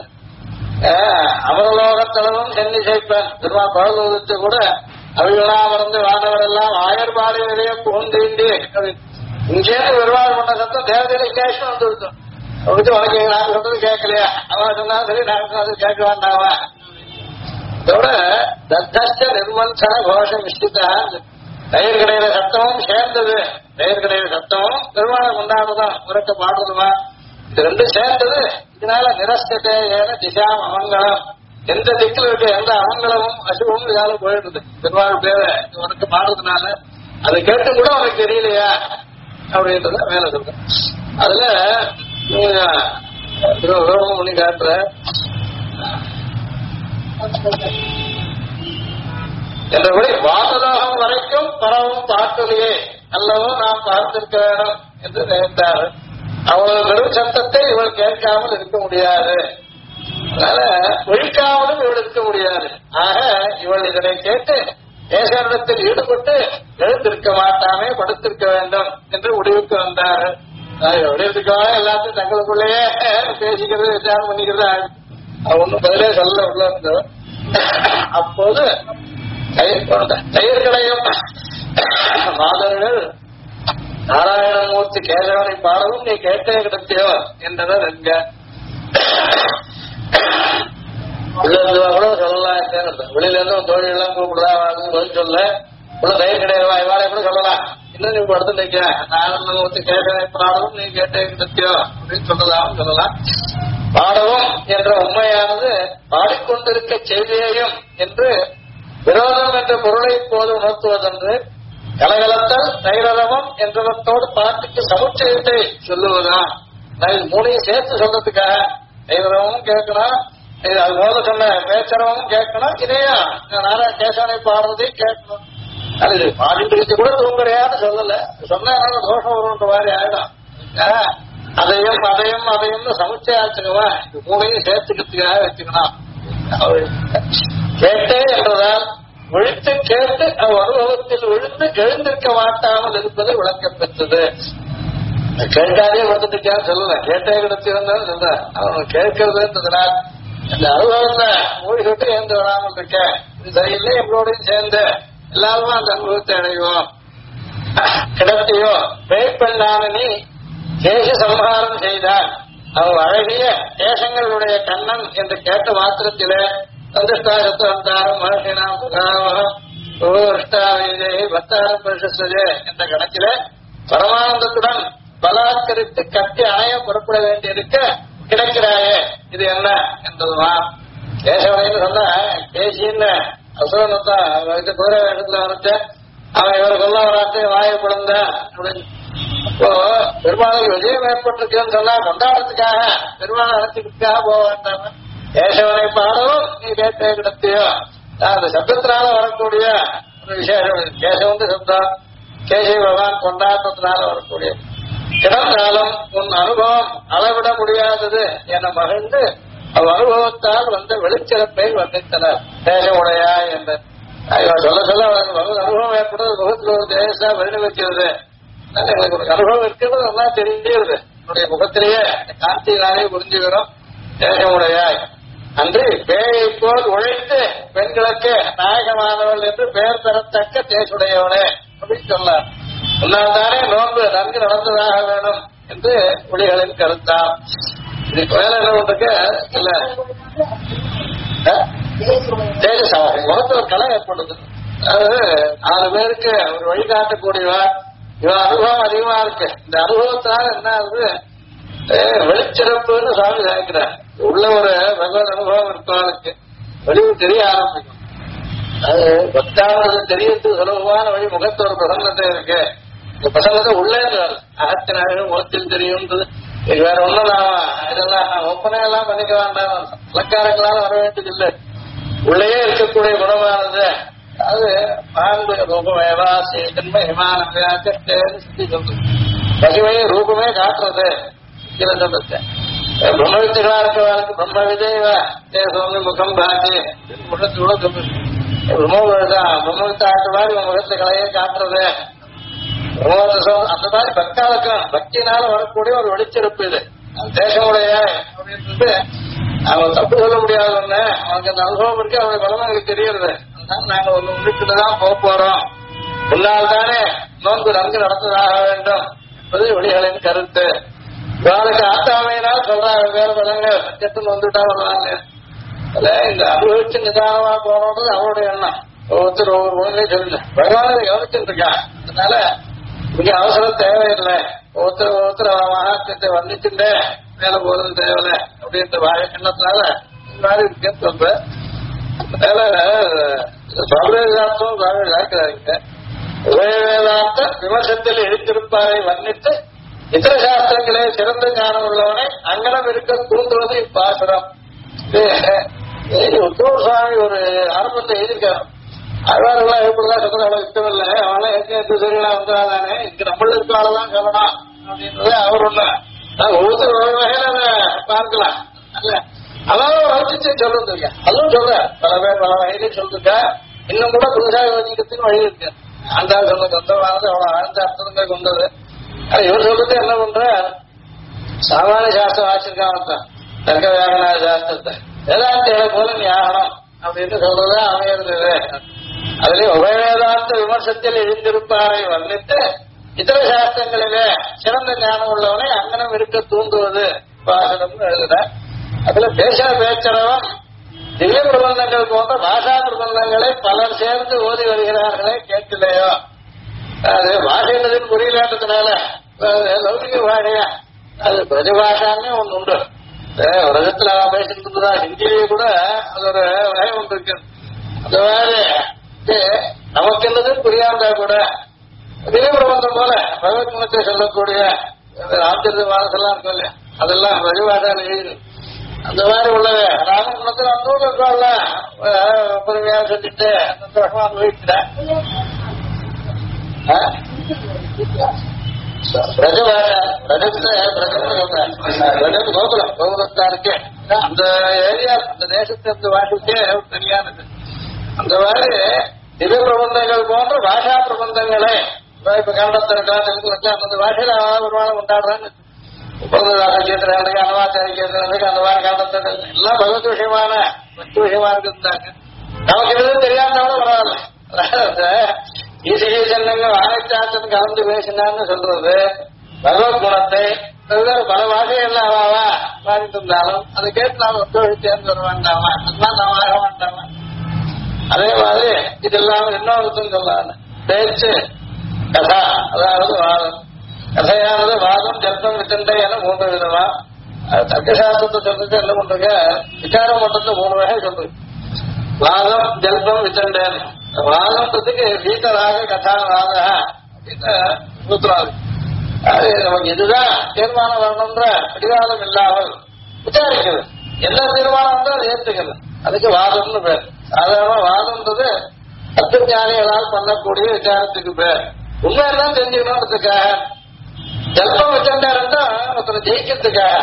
அமரலோகத்தளவும் சென்னி சேர்ப்பேன். திருமா பழகுவதற்கு கூட அவிகளா மறந்து வானவர் எல்லாம் ஆயர்பாடி நிலைய பூந்தீண்டி இங்கேருந்து பெருமாள் பண்ண சத்தம் தேவதையில கேஷம் வந்து இருக்கும். அப்படி உனக்கு நான் சொல்றது கேட்கலையா, அவன் சொன்னா சரி நான் சொன்னது கேட்க வேண்டாவா. இதோட தத்தஸ்ட நிர்மந்தன கோஷ மிஷ்டிதா, தயிர் கடையில சத்தமும் சேர்ந்தது. தயிர் கடையில சத்தமும் பெருமாளை கொண்டாடுதான் உரட்ட பாடுறதுமா, இது ரெண்டும் சேர்ந்தது. இதனால நிரஸ்தே ஏன திசாம் அமங்கலம், எந்த திக்கில் இருக்க எந்த அமங்கலமும் அசுபமும் இதால போயிடுது. பெருமாள் பேரை உனக்கு பாடுறதுனால அதை கேட்டு கூட உனக்கு தெரியலையா அப்படின்றத மேல சொல்றேன். அதுல விரோதம் பண்ணி காட்டுற என்றபடி வாசலோகம் வரைக்கும் பரவும் பார்க்கலையே அல்லவோ நாம் பார்த்திருக்க வேண்டும் என்று நினைத்தார். அவ்வளவு பெரும் சத்தத்தை இவள் கேட்காமல் இருக்க முடியாது, அதனால ஒழிக்காமலும் இவள் இருக்க முடியாது. ஆக இவள் இதனை கேட்டு தேசத்தில் ஈடுபட்டு எழுந்திருக்க மாட்டாமே படுத்திருக்க வேண்டும் என்று முடிவுக்கு வந்தார். எழுதிருக்கவா எல்லாத்தையும் தங்களுக்குள்ளேயே பேசிக்கிறது விசாரம் பண்ணிக்கிறது. ஒன்னும் பதிலே சொல்ல உள்ள இருந்தவர். அப்போது தயிர் கடையும் மாதவர்கள் நாராயணமூர்த்தி கேசவனை பாடவும் நீ கேட்டே கிடைத்தியோ என்றனர் என்க. கூட சொல்லலாம், வெளியில இருந்து தொழில் எல்லாம் கூப்பிடுறா பதில் சொல்ல உள்ள தயிர் கிடையாதுவா இவாளை கூட சொல்லலாம். இன்னும் நீ படுத்து நிற்க நாராயணமூர்த்தி கேசவனை பாடவும் நீ கேட்டே கிடைத்தியோ அப்படின்னு சொல்லலாம். பாடவும் என்ற உண்மையானது பாடிக்கொண்டிருக்க செய்தியையும் என்று விரோதம் என்ற பொருளை இப்போது உணர்த்துவதென்று கலகலத்தல் தைரதமும் என்றதோடு பாட்டுக்கு சமுச்சயத்தை சொல்லுவதுதான். மூணையும் சேர்த்து சொல்றதுக்காக தைரதமும் கேட்கணும், அது போல சொன்ன பேச்சரமும் கேட்கணும், இதையா நாராயண கேசவனை பாடுறதையும் கேட்கணும். அது பாடிட்டு கூட தூங்குறையான்னு சொல்லல, சொன்ன தோஷம் வரும்ன்ற மாதிரி ஆயிடும். அதையும் அதையும் அதையும் சமுச்சயாச்சுக்கவா மூளையும் சேர்த்துக்கிறதுக்காக வச்சுக்கணும். கேட்டே என்றதால் விழித்து கேட்டு அனுபவத்தில் விழுந்து எழுந்திருக்க மாட்டாமல் இருப்பது விளக்கம் பெற்றது. கேட்டாலே விழுந்துட்டான்னு சொல்லல, கேட்டே கிடத்தி வந்தாலும் சொல்ல அவன் கேட்கறதுன்றதுனால் இந்த அனுபவத்தை மூழ்கிட்டு ஏந்து வராமல் இருக்க இது சரியில்லை, எங்களோடையும் சேர்ந்து எல்லாருமே அந்த அனுபவத்தை அடைவோம். கிடத்தியோ பேய்பெண்ணான நீ தேச சம்ஹாரம் செய்தார். அவன் அழகிய தேசங்களுடைய கண்ணன் என்று கேட்ட மாத்திரத்திலே சந்திஷ்டாரத்தாரம் மகர்ஷினாம் பத்தாரம் பரிசே என்ற கணக்கில பரமானந்தத்துடன் பலாத்கரித்து கட்டி அணைய புறப்பட வேண்டியிருக்க கிடைக்கிறாயே இது என்ன என்பதுமா கேசவனைன்னு சொன்ன கேசின்னு அசுரனத்தான் குதிரை வேஷத்துல வந்துட்டு அவன் இவரை கொல்ல வராட்டு வாயை பிளந்த அப்படின்னு. இப்போ பெருமாளுக்கு விஜயம் ஏற்பட்டிருக்குன்னு சொன்னா கொண்டாடத்துக்காக பெருமாள் நடத்திக்காக போக வேண்டாம கேசவனை பாடவும் நீ கேட்டே கிடத்தியோ அந்த சப்தத்தினால வரக்கூடிய ஒரு விசேஷம். கேசவன் சப்தம் கேசவ பகவான் கொண்டாட்டத்தினால வரக்கூடிய கிடந்தாலும் உன் அனுபவம் அளவிட முடியாதது என மகிழ்ந்து அவ் அனுபவத்தால் வந்த வெளிச்சிறப்பை வர்ணித்தனர். தேசமுடையா என்று சொல்ல சொல்ல அனுபவம் ஏற்படுறது முகத்தில் ஒரு தேசா வழி வைக்கிறது. எங்களுக்கு ஒரு அனுபவம் இருக்கிறது நல்லா தெரியுது, என்னுடைய முகத்திலேயே காந்தியினாலே புரிஞ்சுக்கிறோம். தேசமுடையாய் அன்று பேயை போல் உழைத்து பெண்களுக்கு நாயகமானவள் என்று பெயர் பெறத்தக்க தேசுடையவனே அப்படின்னு சொன்னார். முன்னால் தானே நோன்பு நன்கு நடந்ததாக வேணும் என்று புலிகளின் கருத்தாம். இதுக்கு மேல என்ன பண்றக்க இல்ல முகத்துல ஒரு கலை ஏற்படுது. அதாவது 4 பேருக்கு ஒரு வழிகாட்டக்கூடியவர். இவன் அனுபவம் அதிகமா இருக்கு. இந்த அனுபவத்தால் என்ன ஆகுது வெளிச்சிறப்புன்னு சாமி சாய்க்கிறார். உள்ள ஒரு பகவத் அனுபவம் இருக்கவனுக்கு வெளியே தெரிய ஆரம்பிக்கும். அது பக்தாவது தெரியறதுக்கு சுலபமான வழி முகத்து ஒரு பிரசன்னத்தை இருக்கு. இந்த பிரசன்னத்தை உள்ளே அகத்தினாலும் முகத்தில் தெரியும்ன்றது இது வேற ஒண்ணும் இதெல்லாம் ஒப்பனை எல்லாம் பண்ணிக்க வேண்டாம், இலக்காரங்களால வர வேண்டியதில்லை. உள்ளேயே இருக்கக்கூடிய குணமானது அது மாண்பு ரூபமேவா சேதன்மை ஹிமானமேன்னு சுத்தி சொல்றது. பசுமையை ரூபமே காட்டுறது சொல்லுது. பிரம்ம வித்தைகளா இருக்கவாளுக்கு பிரம்ம விதைவா தேசம் முகம் பாக்கி முகத்தோட சொல்லுது. பிரம்ம வித்தை ஆட்ட மாதிரி முகத்தை கலையே காட்டுறது. அந்த மாதிரி பக்தாளுக்கும் பக்தியினால வரக்கூடிய ஒரு வெளிச்சிறப்பு இது. தேசமுடைய அப்படின்றது அவன் தப்பு சொல்ல முடியாது. ஒண்ணு அவனுக்கு அந்த அனுபவம் இருக்கு, அவனுக்கு பலமா எனக்கு தெரியறது. அதனால நாங்க ஒண்ணு முடிச்சுட்டுதான் போறோம். முன்னால் தானே நோன்பு நன்கு நடந்ததாக வேண்டும் என்பது வெளிகளின் கருத்து. இவளுக்கு ஆத்தாமையினால் சொல்றாங்க வேற பலங்கள் சத்தியத்தில் வந்துட்டா வருவாங்க. இந்த அனுபவிச்சு நிதானமா போனது அவருடைய எண்ணம். ஒவ்வொருத்தர் ஒவ்வொரு முறையிலே சொல்லுங்க பகவான கவனிச்சுட்டு இருக்கா. அதனால இங்க அவசரம் தேவையில்லை. ஒவ்வொருத்தர் மகாத்மத்தை வந்திச்சுட்டே மேல போறது தேவையில்லை அப்படின்ற எண்ணத்தினால இந்த மாதிரி இருக்குன்னு சொல்றேன். அதனால சுவாமி வேதாந்தம் உபயவேதாந்த விமர்சத்தில் எழுத்திருப்பாரை வர்ணித்து இதர சாஸ்திரங்களே சிறந்த ஞானம் உள்ளவனை அங்கனம் இருக்க தூண்டுவது இப்பாசுரம். உத்தம சுவாமி ஒரு ஆரம்பத்தை எழுதியிருக்காரு. அழ்வாரெல்லாம் எப்படிதான் சொல்றது அவ்வளவு இஷ்டமில்லை. அவெல்லாம் எந்த சரியெல்லாம் வந்தாதானே இங்க நம்மளுக்கு ஆளதான் சொல்லலாம் அப்படின்றத அவர் ஒண்ணு ஒவ்வொருத்தர் ஒரு வகையில அதை பார்க்கலாம். அல்ல அதாவது வச்சிச்சு சொல்றது இல்லையா, அதுவும் சொல்ற பல பேர் பல வகையிலையும் சொல்லிருக்கா. இன்னும் கூட புதுசாக யோசிக்கிறதுக்கு வழி இருக்கு. ஆண்டாள் சொன்ன சொந்தமானது அவ்வளவு ஆழ்ந்த அர்த்தங்கள் கொண்டது. இவர் சொல்றது என்ன பண்ற சாமானிய சாஸ்திரம் ஆச்சிருக்காங்க தர்க்க வியாகனாத சாஸ்திரத்தை வேதாந்திகளை போல நீ ஆகணும் அப்படின்னு சொல்றதா அமையிறது. அதுலயும் உபயவேதாந்த விமர்சத்தில் எழுந்திருப்பாரை வர்ணித்து இதர சாஸ்திரங்களிலே சிறந்த ஞானம் உள்ளவனை அங்கனம் இருக்க தூண்டுவது பாசனம்னு எழுதுற. அதுல தேச பேச்சரவம் திவ்ய பிரபந்தங்கள் போன்ற பாஷா பிரபந்தங்களை பலர் சேர்ந்து ஓதி வருகிறார்களே கேட்கலையோ. அது பாஷைன்றதுன்னு புரியலான்றதுனால லௌகிக பாஷையா அது பிரஜபாஷான்னு ஒண்ணு உண்டு. உலகத்துல பேசிட்டு இருந்ததா ஹிந்திலேயே கூட அது ஒரு வகை ஒன்று இருக்கு. அந்த மாதிரி நமக்கு என்னது புரியாம கூட திவ்ய பிரபந்தம் போல பகவத்குணத்தை சொல்லக்கூடிய ஆச்சரிய வாரசெல்லாம் இருக்கும் இல்லையா, அதெல்லாம் பிரஜபாஷால எழுது. அந்த மாதிரி உள்ளது ராமகுணத்துல அந்த இருக்கோம்ல பொறுமையா சொல்லிட்டு சந்தோஷமா அனுபவிக்கிறேன். பிரஜபாஷா பிரஜத்து கோகுலம் கோகுலத்தா இருக்கு அந்த ஏரியா அந்த தேசத்து பாஷைக்கே தெரியானது. அந்த மாதிரி திவ்ய பிரபந்தங்கள் போன்ற பாஷா பிரபந்தங்களே இப்ப கன்னடத்திற்கா தெலுங்குக்கா அந்த பாஷையில பெருமாளம் கொண்டாடுறாங்க. கீர்த்தனை அனவாச்சாரி கீர்த்தனை அந்த மாதிரி கன்னடத்தில் எல்லாம் பகவத் விஷயமான பக்தி விஷயமா இருக்குந்தாங்க. நமக்கு எதுவும் தெரியாதவங்க பரவாயில்ல. ஈசிகேசன் ஆணைச்சாத்தன் கலந்து பேசினான்னு சொல்றது பகவத் குணத்தை வெவ்வேறு பல பாஷைகள்ல அவாவா பாடிட்டு இருந்தாலும் அதை கேட்டு நாம் ஒத்துழைச்சேர்ந்து வர வேண்டாமா, அதுதான் நாம் ஆக வேண்டாமா. அதே மாதிரி இதெல்லாம் இன்னொருத்தம் சொல்லாங்க பேச்சு கதா, அதாவது வாதம். கதையானது வாதம் ஜல்பம் வித்தண்டை என 3 விதமா. தர்க்கசாஸ்திரத்தை சொல்றது என்ன பண்றீங்க, விசாரம் பண்றது 3 வகை சொல்றது. வாதம் ஜல்பம் வித்தண்டன். வாதம்ன்றதுக்கு வீட்டராக கதா வாத அப்படின்னு சூத்திரம். அது நமக்கு இதுதான் தீர்மானம் வரணும்ன்ற பிடிவாதம் இல்லாமல் விசாரிக்கிறது. என்ன தீர்மானம் வந்து அதை ஏற்றுக்கிறது, அதுக்கு வாதம்னு பேர். சாதாரண வாதம்ன்றது தத்துவஞானிகளால் பண்ணக்கூடிய விசாரத்துக்கு பேர். உண்மை எல்லாம் தெரிஞ்சுக்கணுன்றதுக்காக. ஜல்பம் வச்சிருந்தா ஒருத்தரை ஜெயிக்கிறதுக்காக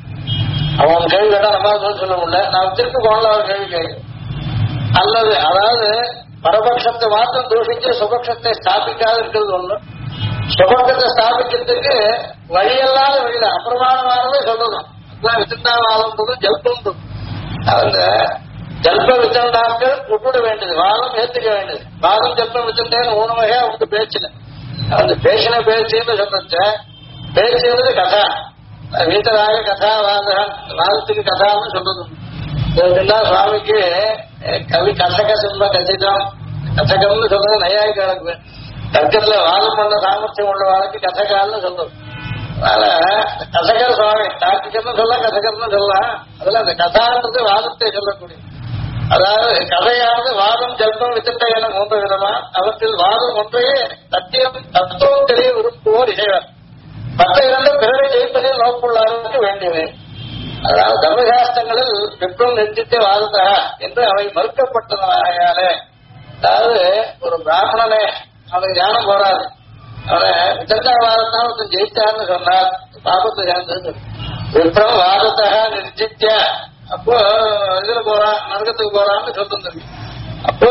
அவன் கேள்வி கேட்டா நம்ம சொல்ல முடியல, நான் திருப்பி போனல அவர் கேள்வி கேட்க அல்லது அதாவது பரபட்சத்தை மாத்திரம் தூஷிச்சு சுபக்ஷத்தை ஸ்தாபிக்காது இருக்கிறது ஒண்ணு. சுபக்ஷத்தை ஸ்தாபிக்கிறதுக்கு வழியல்லாத வழியில அப்பிரமாணமானதே சொல்லணும். அதுதான் விசிண்டாவாதம் ஜல்பம். அந்த ஜல்ப வித்தண்டாக்கள் விட்டுட வேண்டியது, வாதம் ஏத்துக்க வேண்டியது. வாதம் ஜல்பம் வித்தண்டேன்னு 3 வகையா அவங்க பேச்சுல அந்த பேசின பேச்சுன்னு சொல்றச்ச பேசுறது கதா வீட்டராக கதா வாதத்துக்கு கதான்னு சொல்றது. சுவாமிக்கு கவி கசக சிம்ப கசிதம் கசகம்னு சொல்றது நையாயிகளுக்கு. தர்க்கத்துல வாதம் பண்ண சாமர்த்தியம் உள்ள வாழ்க்கை கசகான்னு சொல்றது. அதனால கசகர் சுவாமி தார்க்கிகர்னு சொல்ல கசகர்னு சொல்லலாம். அதுல அந்த கதான்றது வாதத்தை சொல்லக்கூடிய, அதாவது கதையானது வாதம் ஜல்பம் வித்தண்டை என 3 விதமா. அவற்றில் வாதம் ஒன்றையே தத்துவம் தெரிய விரும்புவோர் இசைவர். மற்ற 2 பிறரை ஜெயிப்பதில் நோக்குள்ளாருக்கு வேண்டியவை. அதாவது தர்மசாஸ்திரங்களில் விப்ரம் நிறுத்தித்தே வாதத்தா என்று அவை மறுக்கப்பட்டதாலே, அதாவது ஒரு பிராமணனே அவனுக்கு ஞானம் போறாது, அவனை வித்தண்டாவாதத்தான் ஒருத்தன் ஜெயிச்சான்னு சொன்னார் பாபத்தை சேர்ந்து விப்ரம் வாதத்தா நிர்ஜித்திய. அப்போ இதுல போறான் நரகத்துக்கு போறான்னு சொல்லிருக்கு. அப்போ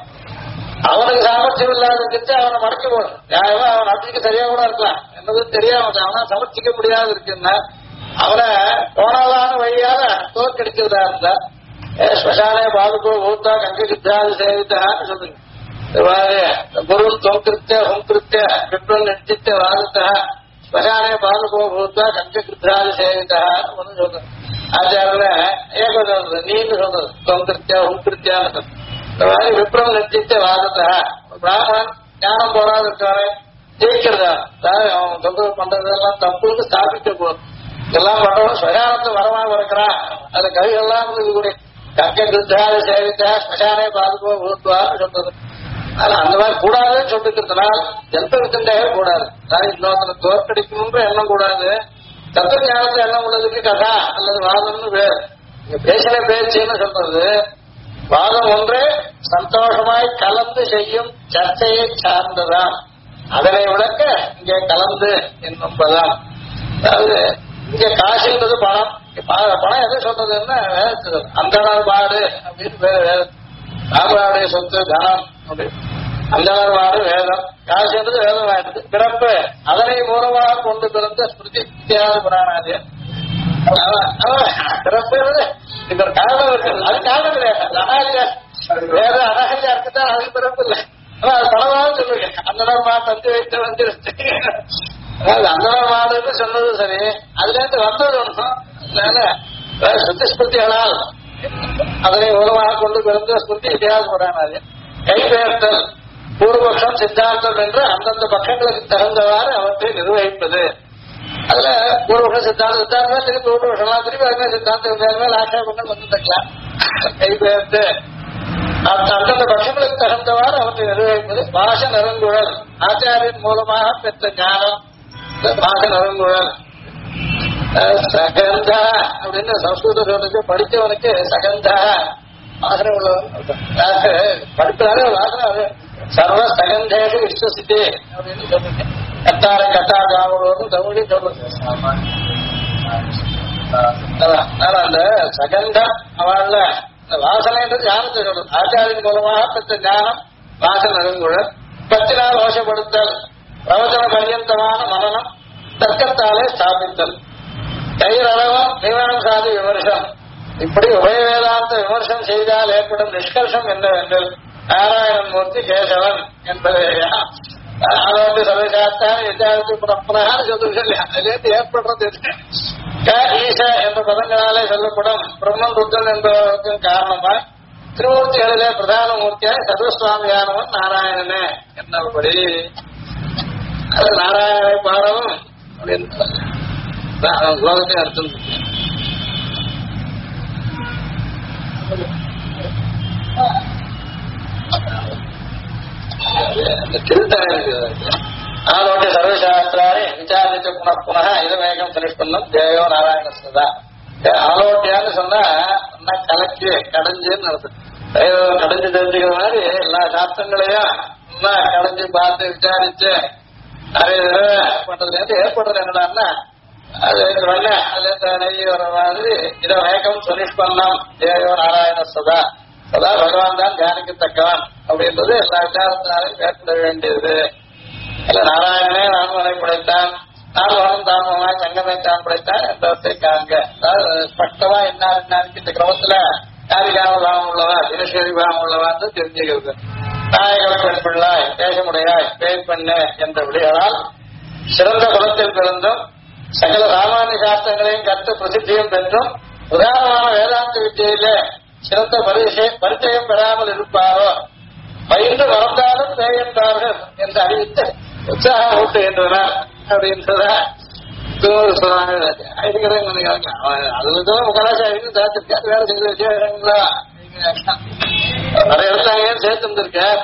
அவனுக்கு சாமர்த்தியம் இல்லாத அவனை மடக்கி போடும். நியாயமா அவன் அப்படிக்கு சரியா கூட இருக்கலாம், என்னது தெரியாம அவனா சமர்த்திக்க முடியாது இருக்குன்னா அவனை போனாலான வழியாக தோற்கடிக்கிறதா இருந்தா ஸ்மசானே பாதுகோ பூத்தா கங்க சித்தாது சேவித்தான்னு சொல்லுங்க. குரு தோங்கிருத்திய ஹோங்கிருத்திய விப்ரம் நிறுத்தித்த வாதத்தா ஸ்மசானே பாதுகோ பூத்தா கங்க கிருத்தாது சேவித்தான்னு ஒண்ணு சொல்றேன். ஆச்சாரில ஏக சொல்றது நீன்னு சொல்றது தோங்கிருத்தியா ஹோங்கிருத்தியான்னு. இந்த மாதிரி விப்ரம் நிறுத்தித்த வாதத்தா பிராமணன் ஞானம் போராது இருக்காரு ஜெயிக்கிறதா, அவன் தொந்தரவு பண்றதெல்லாம் தப்புன்னு ஸ்தாபிக்க போதும். இதெல்லாம் பண்றவன் ஸ்மசானத்தை வரமாக இருக்கிறான். அது கவிகள்லாம் இருக்கக்கூடிய கங்க கிருத்தாது சேவித்தா ஸ்மசானே பாதுகோ பூத்துவான்னு சொல்றது. ஆனா அந்த மாதிரி கூடாதுன்னு சொல்லிக்கிறதுனால் ஜல்ப வித்தண்டையே கூடாது. இன்னொருத்தனை தோற்கடிக்கணும்ன்ற எண்ணம் கூடாது. தத்துவ ஞானத்தை எண்ணம் உள்ளதுக்கு கதா அல்லது வாதம்னு பேர். பேசின பேச்சுன்னு சொல்றது வாதம் ஒன்றே சந்தோஷமாய் கலந்து செய்யும் சர்ச்சையை சார்ந்ததான். அதனை விளக்க இங்கே கலந்து என்பதான். அதாவது இங்க காசுன்றது பணம். பணம் எதை சொல்றதுன்னா அந்த பாடு அப்படின்னு பேரு. வேதம் ராமராவுடைய சொத்து தனம் அப்படின்னு அந்த பாடு வேதம். காசுன்றது வேதம் ஆயிடுது. பிறப்பு அதனை மூலமாக கொண்டு பிறந்த ஸ்மிருதி இத்தியாத புராணாதியம். பிறப்பு இப்ப காரணம் இருக்கு, அது காரணம் கிடையாது. அனாலியா வேற அனாலியா இருக்குதான், அது பிறப்பு இல்லை. ஆனா அது பலமாக சொல்லுங்க. அந்த மாடு தந்து வைத்து வந்துருச்சு. அந்த மாடுன்னு சொன்னது சரி, அதுல இருந்து வந்தது ஒன்றும். அதனால சுத்தி ஸ்மிருதிகளால் அதனை மூலமாக கொண்டு பிறந்த ஸ்மிருதி இத்தியாத புராணாதியம். கைபெயர்த்தல் பூர்வபக்ஷம் சித்தாந்தம் என்று அந்தந்த பக்கங்களுக்கு தகுந்தவாறு அவற்றை நிர்வகிப்பது. அதுல பூர்வபக்ஷம் சித்தாந்தம் திருப்பி பூர்வபக்ஷம் திருப்பி அதுமே சித்தாந்தம் மேல் ஆட்சேபங்கள் வந்து தக்கலாம். கைபெயர்த்து அந்தந்த பட்சங்களுக்கு தகுந்தவாறு அவற்றை நிர்வகிப்பது. பாஷ நறுங்குழல் ஆச்சாரியின் மூலமாக பெற்ற ஞானம். பாஷ நறுங்குழல் சகந்தா அப்படின்னு சம்ஸ்கிருத சொல்லுக்கு படித்தவனுக்கு சகந்தா வாசனை உள்ளவன் படிப்பதாலே வாசனை சர்வ சகந்தேஷு விஸ்வசித்தே அப்படின்னு சொல்லுங்க. கத்தார கத்தாகாவோடு தமிழி சொல்லுது. அந்த சகந்தம் அவள்ல வாசனைன்றது ஞானத்தை சொல்றது. ஆச்சாரியின் மூலமாக பெற்ற ஞானம் வாசல் நெருங்குழல், பத்தினால் வசப்படுத்தல், பிரவச்சன பரியந்தமான மனநம், தர்க்கத்தாலே ஸ்தாபித்தல், கைரளவம் மீமாம்சாதி விமர்சனம். இப்படி உபய வேதாந்த விமர்சனம் செய்தால் ஏற்படும் நிஷ்கர்ஷம் என்னவென்று நாராயணன் மூர்த்தி கேசவன் என்பதையா அதோடு சர்வசாஸ்தான் விசாரித்து புனப்புனகான்னு சொல்லுங்கள். அதிலிருந்து ஏற்படுறது ஈச என்ற பதங்களாலே சொல்லப்படும் பிரம்மன் ருத்ரன் என்பதற்கும் காரணமாய் திருமூர்த்திகளிலே பிரதான மூர்த்தியாய் சர்வசுவாமியானவன் நாராயணனே என்னபடி அது நாராயணனை பாடவும் அப்படின்னு லோகத்தை அர்த்தம். ஆலோட்டி சர்வசாஸ்திராணி விசாரித்து புனః இதமேகம் சனிஷ்பன்னம் ஜெயோ நாராயணஸ்தா. ஆலோட்டியான்னு சொன்னா கலக்கி கடைஞ்சுன்னு அர்த்தம். கடைஞ்சு தெரிஞ்சுக்கிற மாதிரி எல்லா சாஸ்திரங்களையும் கடைஞ்சு பார்த்து விசாரிச்சு நிறைய பண்றதுல இருந்து ஏற்படுறது என்னடான்னா அது வெண்ண அதுல நெய் வர மாதிரி இதமேகம் சுனிஷ்பன்னம் ஜெயோ நாராயணஸ்தா. சதா பகவான் தான் தியானிக்கத்தக்கவன் அப்படின்றது எல்லா விசாரத்தினாலும் ஏற்பட வேண்டியது. இல்ல நாராயணனே நான்மனை படைத்தான், நான்மனம் தாமமாய் சங்கமை தான் படைத்தான் என்றதை காண்க. அதாவது ஸ்பஷ்டமா என்னாருக்கு இந்த கிரமத்துல யாரிகாம பாவம் உள்ளவா தினசரி பாவம் உள்ளவான்னு தெரிஞ்சுக்கிறது. நாயகர பெண் பிள்ளாய் தேசமுடையாய் பேய் பெண்ணு என்ற விடைகளால் சிறந்த குலத்தில் பிறந்தும் சகல சாமானிய சாஸ்திரங்களையும் கற்று பிரசித்தியும் பெற்றும் உதாரணமான வேதாந்த வித்தியிலே சிறந்த பரிச்சயம் பெறாமல் இருப்பாரோ பயின்று வளர்ந்தாலும் பேயன்றார்கள் என்று அறிவித்து உற்சாகம் ஊட்டுகின்றனர் அப்படின்றத அதுலதான் முகராசாரிக்கு சாத்திருக்காரு. வேலை செய்து வச்சுங்களா நிறைய இடத்துல சேர்த்து வந்திருக்கார்.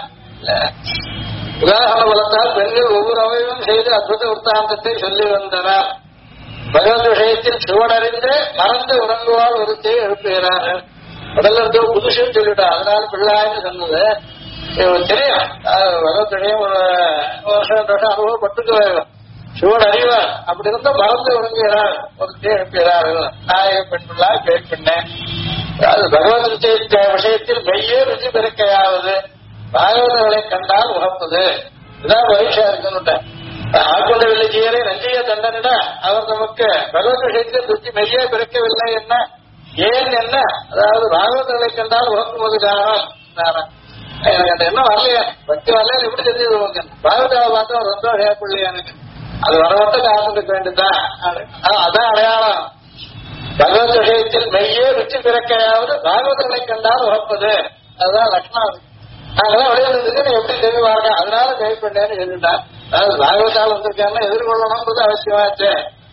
உதாரண பலத்தால் பெண்கள் ஒவ்வொரு அவயவும் செய்து அற்புத விற்த்தாந்தத்தை சொல்லி வந்தனர். பகவத் விஷயத்தில் சுவடறிந்து மறந்து உறங்குவால் ஒருத்தையை எழுப்புகிறார்கள். முதல்ல இருக்க புதுசுன்னு சொல்லிட்டா அதனால பிள்ளாயின்னு சொன்னது தெரியும். பகவத் விஷயம் ஒரு வருஷம் அனுபவப்பட்டுக்க வேண்டும். சுவன் அறிவார் அப்படி இருந்தா மறந்து உறங்குகிறார் ஒருத்தையை எழுப்புகிறார்கள். நாயக பெண் பிள்ளாய் பேய் பெண்ணே. அது பகவத் விஷயத்தில் மெய்யே ருச்சி பெருக்கையாவது பாகவதர்களை கண்டால் உகப்பது. இதான் பரீட்சா இருக்குன்னு ஆட்கொண்ட வில்லைஜியரை நஞ்சிய தண்டனிட அவர் நமக்கு பகவத் விஷயத்தில் ருச்சி மெய்யே பிறக்கவில்லை என்ன ஏன் என்ன, அதாவது பாகவதர்களை கண்டால் உகக்குவது காரணம். எனக்கு அந்த என்ன வரலையா பக்தி வரல எப்படி தெரிஞ்சுடுவாங்க. பாகவதாவை பார்த்தா ஒரு சந்தோஷம் பிள்ளை எனக்கு அது வரவட்ட காத்துக்க வேண்டியதான். அதான் அடையாளம். பகவத் விஷயத்தில் மெய்யே ருச்சி பிறக்கையாவது பாகவதர்களை கண்டால் உகப்பது. அதுதான் லட்சணம். நாங்கெல்லாம் வெளியில எப்படி தெரிவாங்க அதனால கைப்பண்ணேன்னு சொல்லிட்டான். அதாவது பாகவதால் வந்திருக்காங்கன்னா எதிர்கொள்ளணும்ன்றது அவசியமாச்சு.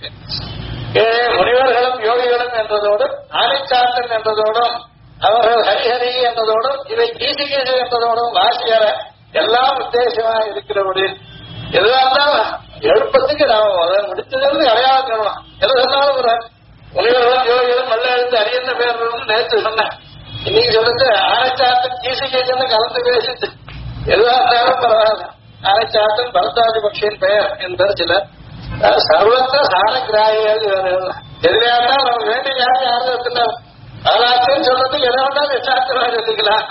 முனிவர்களும் யோகிகளும் என்றதோடும் ஆதிச்சாத்தன் என்றதோடும் அவர்கள் ஹரிஹரி என்றதோடும் இவை கீசிகீசு என்றதோடும் வாசியர எல்லாம் உத்தேசமா இருக்கிறபடி எதுவா இருந்தாலும் எழுப்பத்துக்கு நாம் அதை முடிச்சதிலிருந்து அடையாளம் காணலாம். எது சொன்னாலும் ஒரு முனிவர்களும் யோகிகளும் நல்ல எழுந்து அரியன்ன பேர் நேற்று சொன்னேன். இன்னைக்கு சொல்றது ஆதிச்சாத்தன் கீசிகீசுன்னு கலந்து பேசிட்டு எதுவா இருந்தாலும் பரவாயில்ல. ஆதிச்சாத்தன் பரதாதி பக்ஷியின் பெயர் என்பது சிலர் சர்வத்த சாரகிராயிகள் எதிராக நம்ம வேண்டிய யாரும் எடுத்துட்டார். அதனாச்சும் சொல்றதுக்கு எதை வேண்டாம் எச்சாத்திரமா எடுத்துக்கலாம்.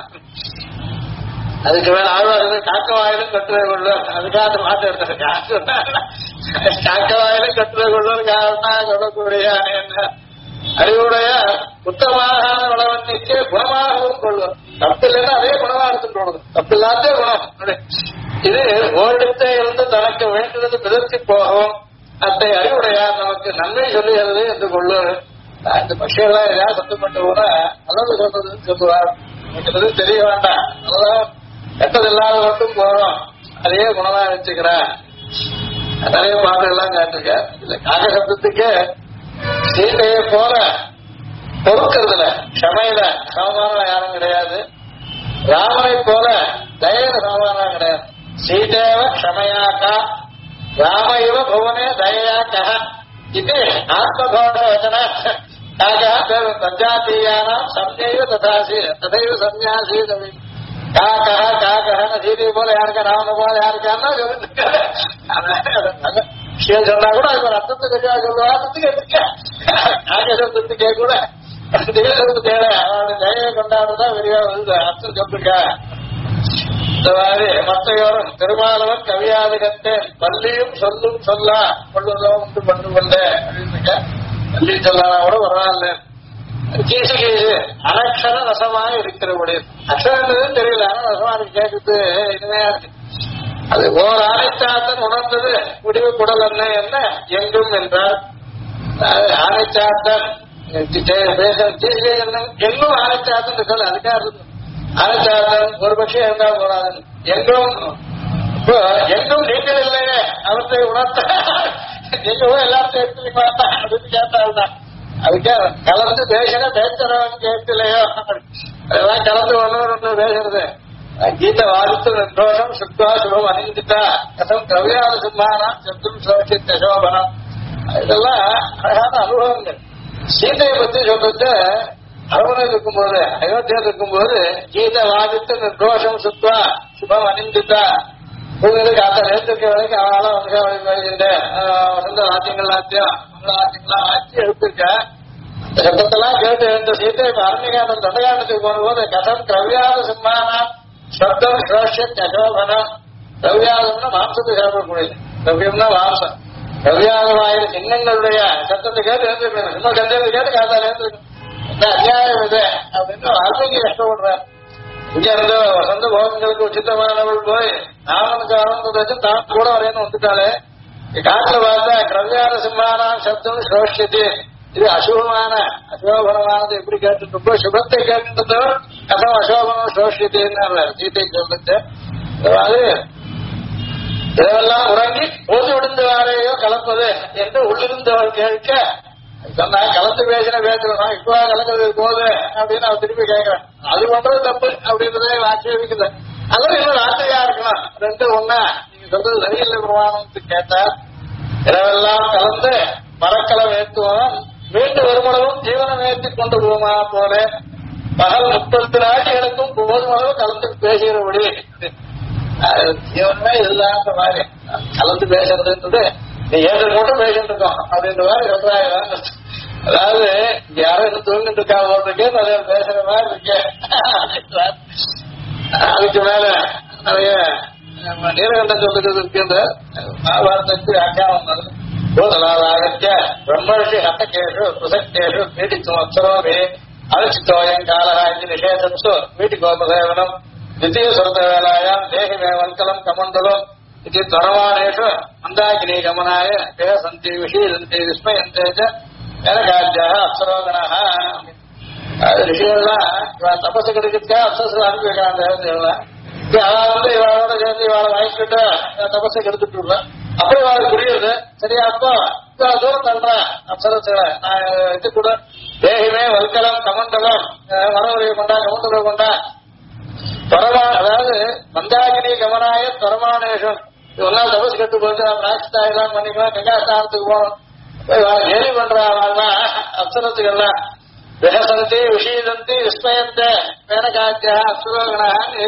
அதுக்கு மேல ஆழ்வார்கள் காக்கவாயிலும் கட்டுரை கொள்ளும் அதுக்காக மாற்றம் எடுத்துருக்காங்க. காக்கவாயிலும் கட்டுரை கொள்ளும் காரணம் சொல்லக்கூடிய என்ன அறிவுடைய புத்தமாக உணவன்னிக்கு குணமாகவும் கொள்ளும். தப்பு இல்லைன்னா அதே குணமா எடுத்துட்டு தப்பு இல்லாத குணம். இது ஓடித்தே இருந்து தனக்கு வேண்டியது பிதர்த்தி போகவும் அத்தை அறிவுடையார் நமக்கு நன்மை சொல்லுகிறது என்று கொள்ளும். இந்த பட்சியெல்லாம் ஏதாவது சத்தப்பட்டு கூட நல்லது சொல்றதுன்னு சொல்லுவார். நமக்கு தெரிய வேண்டாம். அதெல்லாம் கெட்டது இல்லாத மட்டும் போறோம் அதையே குணமா வச்சுக்கிறேன். நிறைய பாடல்கள்லாம் காட்டிருக்க. இந்த காக சப்தத்துக்கு சீதையை போல பொறுக்கிறதுல க்ஷமையில சமமானம் யாரும் கிடையாது. ராமனை போல தயையில சமமானம் கிடையாது. சீதேவ க்ஷமையாக்கா ராம புவனே தயயாக்கா இது ஆத்மகோட வச்சன பஞ்சாத்தீயானாம் சம்ஞைவ ததைவ சன்யாசி காக்கா காக்கா சீதை போல யாருக்கா ராம போல யாருக்கான்னா சொல்லிட்டு விஷயம் சொன்னா கூட அது ஒரு அர்த்தத்தை தெரியா சொல்லுவாரத்துக்கு எடுக்க ஆகத்துக்கே கூட தேவை அவனுடைய தயவை கொண்டாடுதான் விரிவா வந்து அர்த்தம் சொல்லிருக்கா. இந்த மாதிரி மத்தையோரும் திருமாலவன் கவியாதிகத்தேன் பள்ளியும் சொல்லும் சொல்லா கொள்ளுள்ளவன் உண்டு பண்ணு கொண்ட அப்படின்னு பள்ளி சொல்லாத கூட பரவாயில்ல. கீசு கீசு அனக்ஷர ரசமாக இருக்கிறபடி அக்ஷரம் தெரியல ஆனா ரசமாக கேட்குறது இனிமையா இருக்கு. அது ஓர் ஆணைச்சாத்தன் உணர்ந்தது முடிவு குடல் என்ன எங்கும் என்றார். ஆணைச்சாத்தன் எங்கும் ஆணைச்சாத்தன் இருக்கல அதுக்காக இருக்கு. ஆணைச்சாத்தன் ஒரு பட்சம் இருந்தா போறாது எங்கும் இப்போ எங்கும் நீங்கள் இல்லையே அவற்றை உணர்த்த நீங்களும் எல்லாத்தையும் எடுத்துக்க அப்படின்னு கேட்டால்தான் அதுக்கே கலந்து பேசினா பேசுறவன் கேட்கலையோ அதெல்லாம் கலந்து ஒன்று பேசுறது. கீத வாதித்து நிர்தோஷம் சுத்தா சுபம் அணிந்துட்டா கதம் கவியாத சிம்மானம் சத்தும் சோஷித்த சோபனம் இதெல்லாம் அழகான அனுபவங்கள். சீதையை பத்தி சொல்றது அரவணையில் இருக்கும்போது அயோத்தியில் இருக்கும்போது கீத வாதித்து நிர்தோஷம் சுத்தா சுபம் அணிந்துட்டா உங்களுக்கு அந்த நேரத்துக்கு வரைக்கும் அவனால வந்த வசந்த வாத்தியங்கள் ஆத்தியம் ஆத்தியங்கள்லாம் ஆட்சி எடுத்திருக்க இந்த சத்தத்தெல்லாம் கேட்டு இந்த சீத்தை இப்ப அரண்யகாண்டம் தண்டகாண்டத்துக்கு போகும்போது கதம் கவியாத சிம்மானம் சப்தம் சுரோஷன் அசோபனம் கவ்யாதம்னா மாம்சத்தை சாப்பிடக்கூடியது கவ்யம்னா மாம்சம் கவ்யாதமாயிர சின்னங்களுடைய சத்தத்தை கேட்டு எழுந்திருக்கணும் இன்னும் சந்தேகத்தை கேட்டு காத்தால எழுந்திருக்கணும் என்ன அநியாயம் இது அப்படின்னு வால்மீகி கஷ்டப்படுறார். இங்க இருந்து வசந்த போகங்களுக்கு உச்சிதமானவள் போய் ராமனுக்கு ஆனந்தத்தை தான் கூட வரையன்னு வந்துட்டாலே காட்டுல பார்த்தா கவ்யாத சிம்மானம் சப்தம் சுரோஷத்து இது அசுபமான அசோபனமானது எப்படி கேட்டுட்டு சுபத்தை கேட்டுட்டு கதம் அசோபனம் சோஷியத்தைன்னு சீத்தை சொல்லிட்டு அது இதெல்லாம் உறங்கி போது விடுந்து வாரையோ கலப்பது என்று உள்ளிருந்தவள் கேட்க சொன்னா கலந்து பேசுறோம் இப்ப கலக்கிறது போது அப்படின்னு அவன் திருப்பி கேட்கிறேன். அது பண்றது தப்பு அப்படின்றதே ஆட்சேபிக்குது. அதுவும் இன்னும் ராத்திரியா இருக்கலாம் ரெண்டு ஒண்ணா நீங்க சொல்றது சரியில்லை பிரமாணத்துக்கு கேட்டா இரவெல்லாம் கலந்து மரக்கலம் ஏற்றுவோம் மீண்டும் வருமளவும் ஜீவனம் ஏற்றி கொண்டு போமா போல பகல் 30 நாட்களுக்கும் போதுமளவு கலந்து பேசுகிறபடி ஜீவனமே இதுதான் மாதிரி கலந்து பேசுறதுன்றது நீ ஏழு மட்டும் பேசிட்டு இருக்கோம் அப்படின்ற மாதிரி சொல்றாங்க. அதாவது யாரும் இன்னும் தூங்கிட்டு இருக்கா போறதுக்கு நிறைய பேசுற மாதிரி இருக்கு. அதுக்கு மேல நிறைய நீலகண்டம் சொல்லுறது இருக்கு. மகாபாரதத்துக்கு வியாக்கியானம் போதலாதாரத்திய பிரம்மர்ஷி ஹத்தகேஷு பிரசக்தேஷு பீடித்தும் அப்சரோபி அலட்சித்தோயம் காலராஜி நிஷேதம்சு வீட்டிகோபசேவனம் द्वितीय सुरतवेलायां देहिमे वंकलम कमंडलम इति त्वरवाणेषु मंदाकिनी गमनाय ते सन्ति विशीलन्ति विस्मयन्ते च जनकाद्याः अप्सरोगणाः ऋषिगळெல்லாம் தபசு கிடைக்கிறதுக்காக அப்சரஸ் அனுப்பியிருக்காங்க. இவாளோட சேர்ந்து இவாளை வாங்கிக்கிட்டு தபசை கெடுத்துட்டு இருப்பேன். அப்படி இவாளுக்கு புரியுது சரியா அப்போ தூரம் தள்ளுறேன் அப்சரசுகளை நான் இது கூட தேகிமே வல்கலம் கமண்டலம் மனோரிய கொண்டா கமண்டலம் கொண்டா அதாவது மந்தாகினி கமனாய தொரமானேஷம் இவெல்லாம் தபசு கட்டு போட்டு பிராட்சித்தாயெல்லாம் பண்ணிக்கலாம் கங்காஸ்தானத்துக்கு போகணும் கேலி பண்றாங்க அப்சரத்துக்கெல்லாம் விஹசந்தி விஷீதந்தி விஸ்மயந்த மேனகாத்தியா அப்சுரோகணா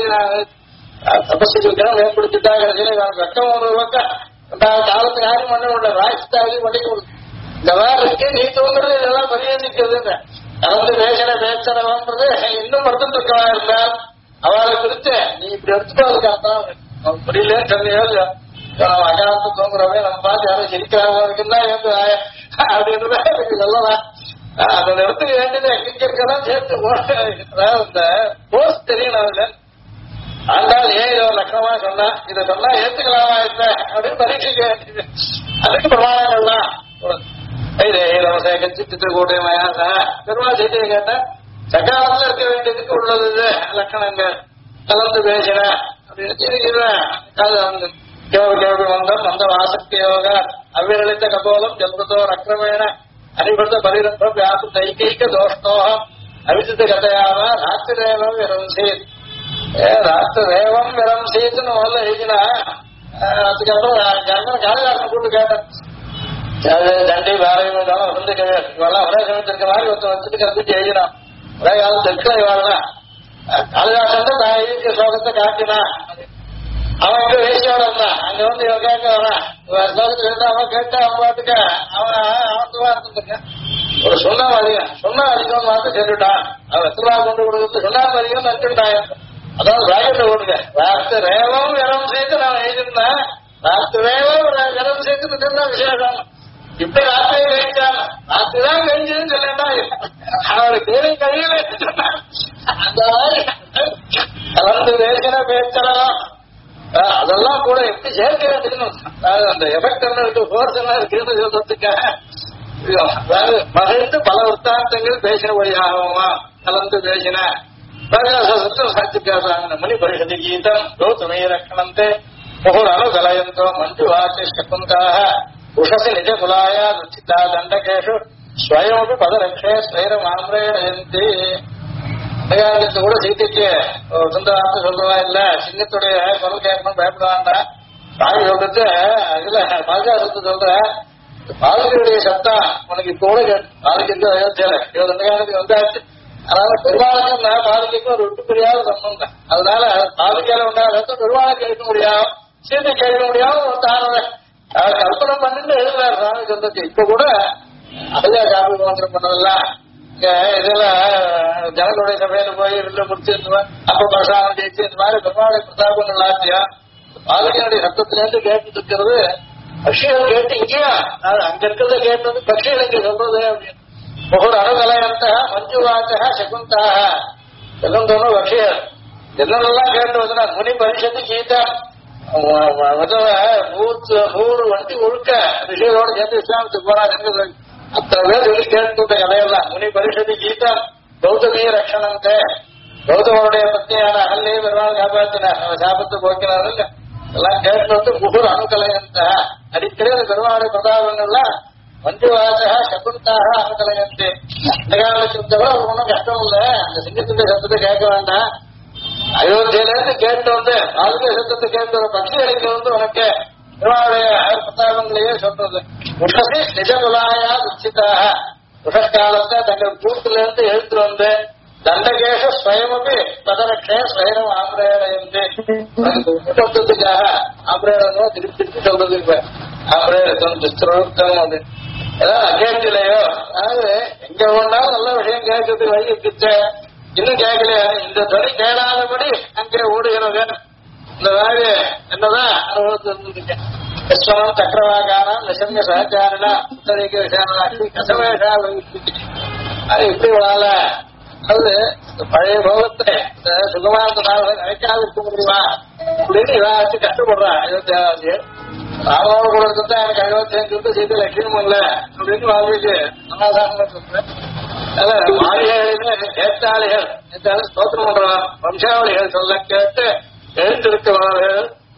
தபசுக்கு ஏற்படுத்திட்டா கடைசியில வெக்கம் ஒரு பக்கம் காலத்துக்கு யாரும் பண்ண முடியல பிராட்சித்தாவையும் பண்ணிக்க முடியும். இந்த மாதிரி இருக்கு நீ தோன்றது இதெல்லாம் பரியோசிக்கிறதுங்க கலந்து பேசணவன்றது இன்னும் மருத்துவ இருக்கவா இருந்தால் அவளை குறித்து நீ இப்படி எடுத்துக்காதான் புரியலன்னு சொன்னியோ இல்லையா அகாலத்து தூங்குறவே நம்ம பார்த்து யாரும் சிரிக்கிறாங்க இருக்குன்னா அப்படின்றத எனக்கு சொல்லலாம். அந்த இடத்துக்கு வேண்டியது எங்க இருக்கலாம் சேர்த்து அதாவது இந்த போஸ்ட் தெரியல அதுல ஆண்டால் ஏன் இதை ஒரு லட்சணமா சொன்னா இதை சொன்னா ஏத்துக்கலாமா இல்லை அப்படின்னு பரீட்சைக்க வேண்டியது அதுக்கு பிரமாணங்கள்லாம் சித்திரக்கூட்டை மயான பெருமாள் செய்தியை கேட்டா சகாலத்துல இருக்க வேண்டியதுக்கு உள்ளது லட்சணங்கள் கலந்து பேசின அப்படின்னு கேள்வி மந்தம் அந்த ஆசக்தி யோக அவ்விரளித்த கபோலம் ஜல்பத்தோ அக்கிரமேண அனிபர்த்த பரிரம்பம் வியாபம் தைகைக்க தோஷ்ணோகம் அவிசித்த கதையாவ ராத்திரேவம் விரம்சீத் ராத்திரேவம் விரம்சீத்னு முதல்ல எழுதினா அதுக்கப்புறம் காளிதாசன் கூட்டு கேட்டேன் தண்டி பாரதியம் வசந்த கவியர் இவெல்லாம் ஒரே சமயத்திற்கு மாதிரி ஒருத்தர் வச்சுட்டு கற்பிச்சு எழுதினான். ஒரே காலம் தெற்குல இவாள்தான் காளிதாசன் தான் நான் எழுதிய சோகத்தை காட்டினா அவன் இங்க வேசியோட இருந்தான். அங்க வந்து இவன் கேட்க வரான். ஸ்லோகத்துல இருந்து அவன் கேட்டு அவன் பாட்டுக்க அவன் இருந்துருக்கான். ஒரு சொன்னா அதிகம் பார்த்து சொல்லிட்டான். அவன் எத்தனை கொண்டு கொடுக்குறது சொன்னா அதிகம் நச்சுட்டாங்க. அதாவது ராஜத்தை ஓடுங்க. ராத்து ரேவம் விரம் சேர்த்து நான் எழுதிருந்தேன். ராத்து ரேவம் விரம் சேர்த்து விசேஷம். இப்ப ராத்திரியே கழிச்சான். ராத்திரிதான் கழிஞ்சதுன்னு சொல்லட்டா அவனுக்கு கேள்வி கழியல. அந்த மாதிரி கலந்து பேசின பேச்சலாம் அதெல்லாம் கூட எப்படி சேர்க்கிறதுன்னு அந்த எஃபெக்ட் என்ன இருக்கு, போர்ஸ் என்ன இருக்குன்னு சொல்றதுக்காக மகிழ்ந்து பல வృత్తాந்தங்கள் பேசினபடியாகுமா கலந்து பேசின சாட்சிக்காசாங்க மணி பரிஷதி கீதம் கௌதமே ரக்கணந்தே முகுரனு கலயந்தோ மஞ்சு வாசி சகுந்தாக உஷசி நிஜ குலாயா ருச்சிதா தண்டகேஷு ஸ்வயமபி பதரக்ஷே ஸ்வைரமாம்ரேணயந்தி. கூட சீதைக்கு சொந்த வார்த்தை சொல்றதா இல்ல, சிங்கத்துடைய குரல் கேட்கணும் பயப்படாண்டா சாமி சொல்றது. இதுல பாதுகாத்து சொல்ற பாதுகையுடைய சத்தம் உனக்கு இப்போ கூட பாதுகைக்கு அயோத்தியில 22 வந்தாச்சு. அதனால பெருமாளுக்கும் பாதுகைக்கும் ஒரு விட்டு புரியாத சம்பந்தம். அதனால பாதுகையில உண்டாத பெருமாளை கேட்க முடியாது, சீதை கேட்க முடியாது. ஒரு தானவை கல்பனை பண்ணிட்டு எழுதுறாரு சாமி சொல்றது. இப்ப கூட அதுதான் காப்பி மாத்திரம் பண்ணதெல்லாம் இதுல ஜனங்களுடைய சபையில போய் வெளில முடிச்சிருந்தவன் அப்ப பிரசாதம் ஜெயிச்சு இந்த மாதிரி பெருமாளுடைய பிரதாபங்கள் ஆச்சியா பாதுகையுடைய சத்தத்திலேருந்து கேட்டு இருக்கிறது. பட்சிகள் கேட்டு இங்கேயா அங்க இருக்கிறத கேட்டது பட்சிகள் இங்க சொல்றது அப்படின்னு. ஒவ்வொரு அணுகலையந்த மஞ்சு வாச்சக சகுந்தாக எல்லாம் தோணும் பட்சிகள் என்னென்னலாம் கேட்டு வந்தா முனி பரிஷத்து கீதா 100 வண்டி ஒழுக்க ரிஷிகளோட சேர்ந்து இஸ்லாமத்துக்கு போறாங்க. அத்தனை பேர் சொல்லி கேட்டு கதையெல்லாம் முனி பரிஷதி கீதா கௌதமி ரக்ஷணந்தே கௌதமனுடைய பத்தியான அகல்லையே பெருமாள் காப்பாத்தின சாபத்தை போக்கினாரு எல்லாம் கேட்டு வந்து முகுர் அணுகலையந்த அடிக்கடி அந்த பெருமாளுடைய பிரதாபங்கள்லாம் மஞ்சு வாசகா சகுந்தாக அணுகலையந்து. இந்த காலத்துக்கு தவிர ஒன்றும் கஷ்டம் இல்ல. அந்த சிங்கத்துடைய சத்தத்தை கேட்க வேண்டாம். அயோத்தியில இருந்து கேட்டு வந்து பாதுகை சத்தத்தை கேட்டு வர பட்சிகளுக்கு வந்து உனக்கு பெருமாளுடைய பிரதாபங்களையே சொல்றது. உஷசி நிஜகுலாயா உச்சிதாக உஷக்காலத்தை தங்கள் கூட்டுல இருந்து எழுத்து வந்து தண்டகேஷ ஸ்வயமபி பதரக்ஷே ஸ்வயம் ஆம்பரேடைந்து கூட்டத்துக்காக ஆம்பரேடனோ திருப்பி திருப்பி சொல்றது. இப்ப ஆம்பரேடம் துஷ்டம் அப்படின்னு ஏதாவது அகேட்டிலையோ அதாவது எங்க ஒன்றாலும் நல்ல விஷயம் கேட்கறதுக்கு வழி இருக்குச்ச இன்னும் கேட்கலையா இந்த துறை கேளாதபடி அங்கே ஓடுகிறது. இந்த மாதிரி என்னதான் அனுபவத்தில் இருந்துருக்கேன். விஸ்வம் சக்கரவாகாரம் நிசம்ய சகச்சாரணா உத்தரிக்க விஷயம் கசவேஷா அது இப்படி வாழ அது பழைய போகத்தை சுகமான நாள் நினைக்காது இருக்க முடியுமா அப்படின்னு இதாச்சு கஷ்டப்படுறான். 27 ராமனோட கூட இருந்தா எனக்கு 75 சீட்டு லட்சியம் இல்ல அப்படின்னு வாழ்க்கைக்கு சமாதானம் சொல்றேன். மாளிகைகளிலே ஏற்றாளிகள் என்றாலும் ஸ்தோத்திரம் பண்றான். வம்சாவளிகள் சொல்ல கேட்டு எழுந்திருக்கிறவர்கள்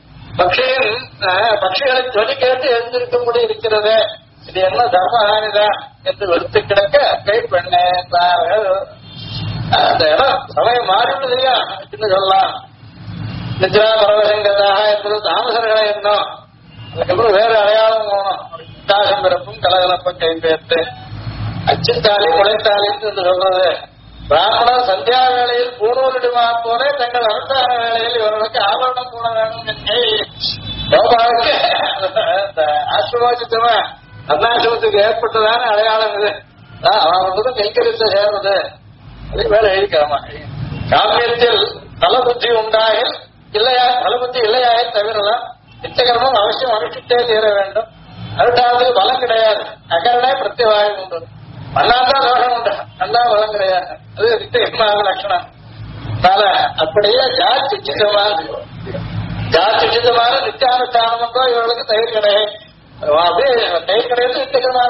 பட்சிகளை சொல்லி கேட்டு எழுந்திருக்கும்படி இருக்கிறது. இது என்ன தர்மஹானிதான் என்று வெறுத்து கிடக்க கை பெண்ணார்கள். அந்த இடம் சமயம் மாறிவிடுது இல்லையா என்று சொல்லலாம். நித்ரா பரவசங்கதாக என்பது தாமசர்களை எண்ணம். அதுக்கப்புறம் வேறு அடையாளம் போகணும். விட்டாசம் பிறப்பும் கலகலப்பம் கைப்பேற்று அச்சுத்தாலி முளைத்தாலி என்று சொல்றது. பிராமணர் சந்தியா வேளையில் பூர்வரிடுமா போல தங்கள் அனுஷ்டான வேளையில் இவர்களுக்கு ஆபரணம் போட வேண்டும் என்று கோபாலுக்கு ஆசிரமோச்சித்தமா அருணாசிரமத்துக்கு ஏற்பட்டதான அடையாளம் இது. அவன் கைக்கரித்த சேர்றது அதே வேலை எழுதிக்காம காமியத்தில் பலபுத்தி உண்டாயில் இல்லையா பலபுத்தி இல்லையாயில் தவிரலாம் நிச்சயகரமும் அவசியம் அனுஷ்டித்தே தீர வேண்டும். அருட்டாவது பலம் கிடையாது. அகரணே பிரத்யவாயம் உண்டு. மண்ணாதான் தோஷம் உண்டு. நல்லா பலம் கிடையாது. அது நிச்சயமான லட்சணம். அதனால அப்படியே ஜாச்சிதமான நித்தியானுஷ்டானம் என்றோ இவர்களுக்கு தயிர் கிடையாது. அப்படியே தயிர் கிடையாது நிச்சயமான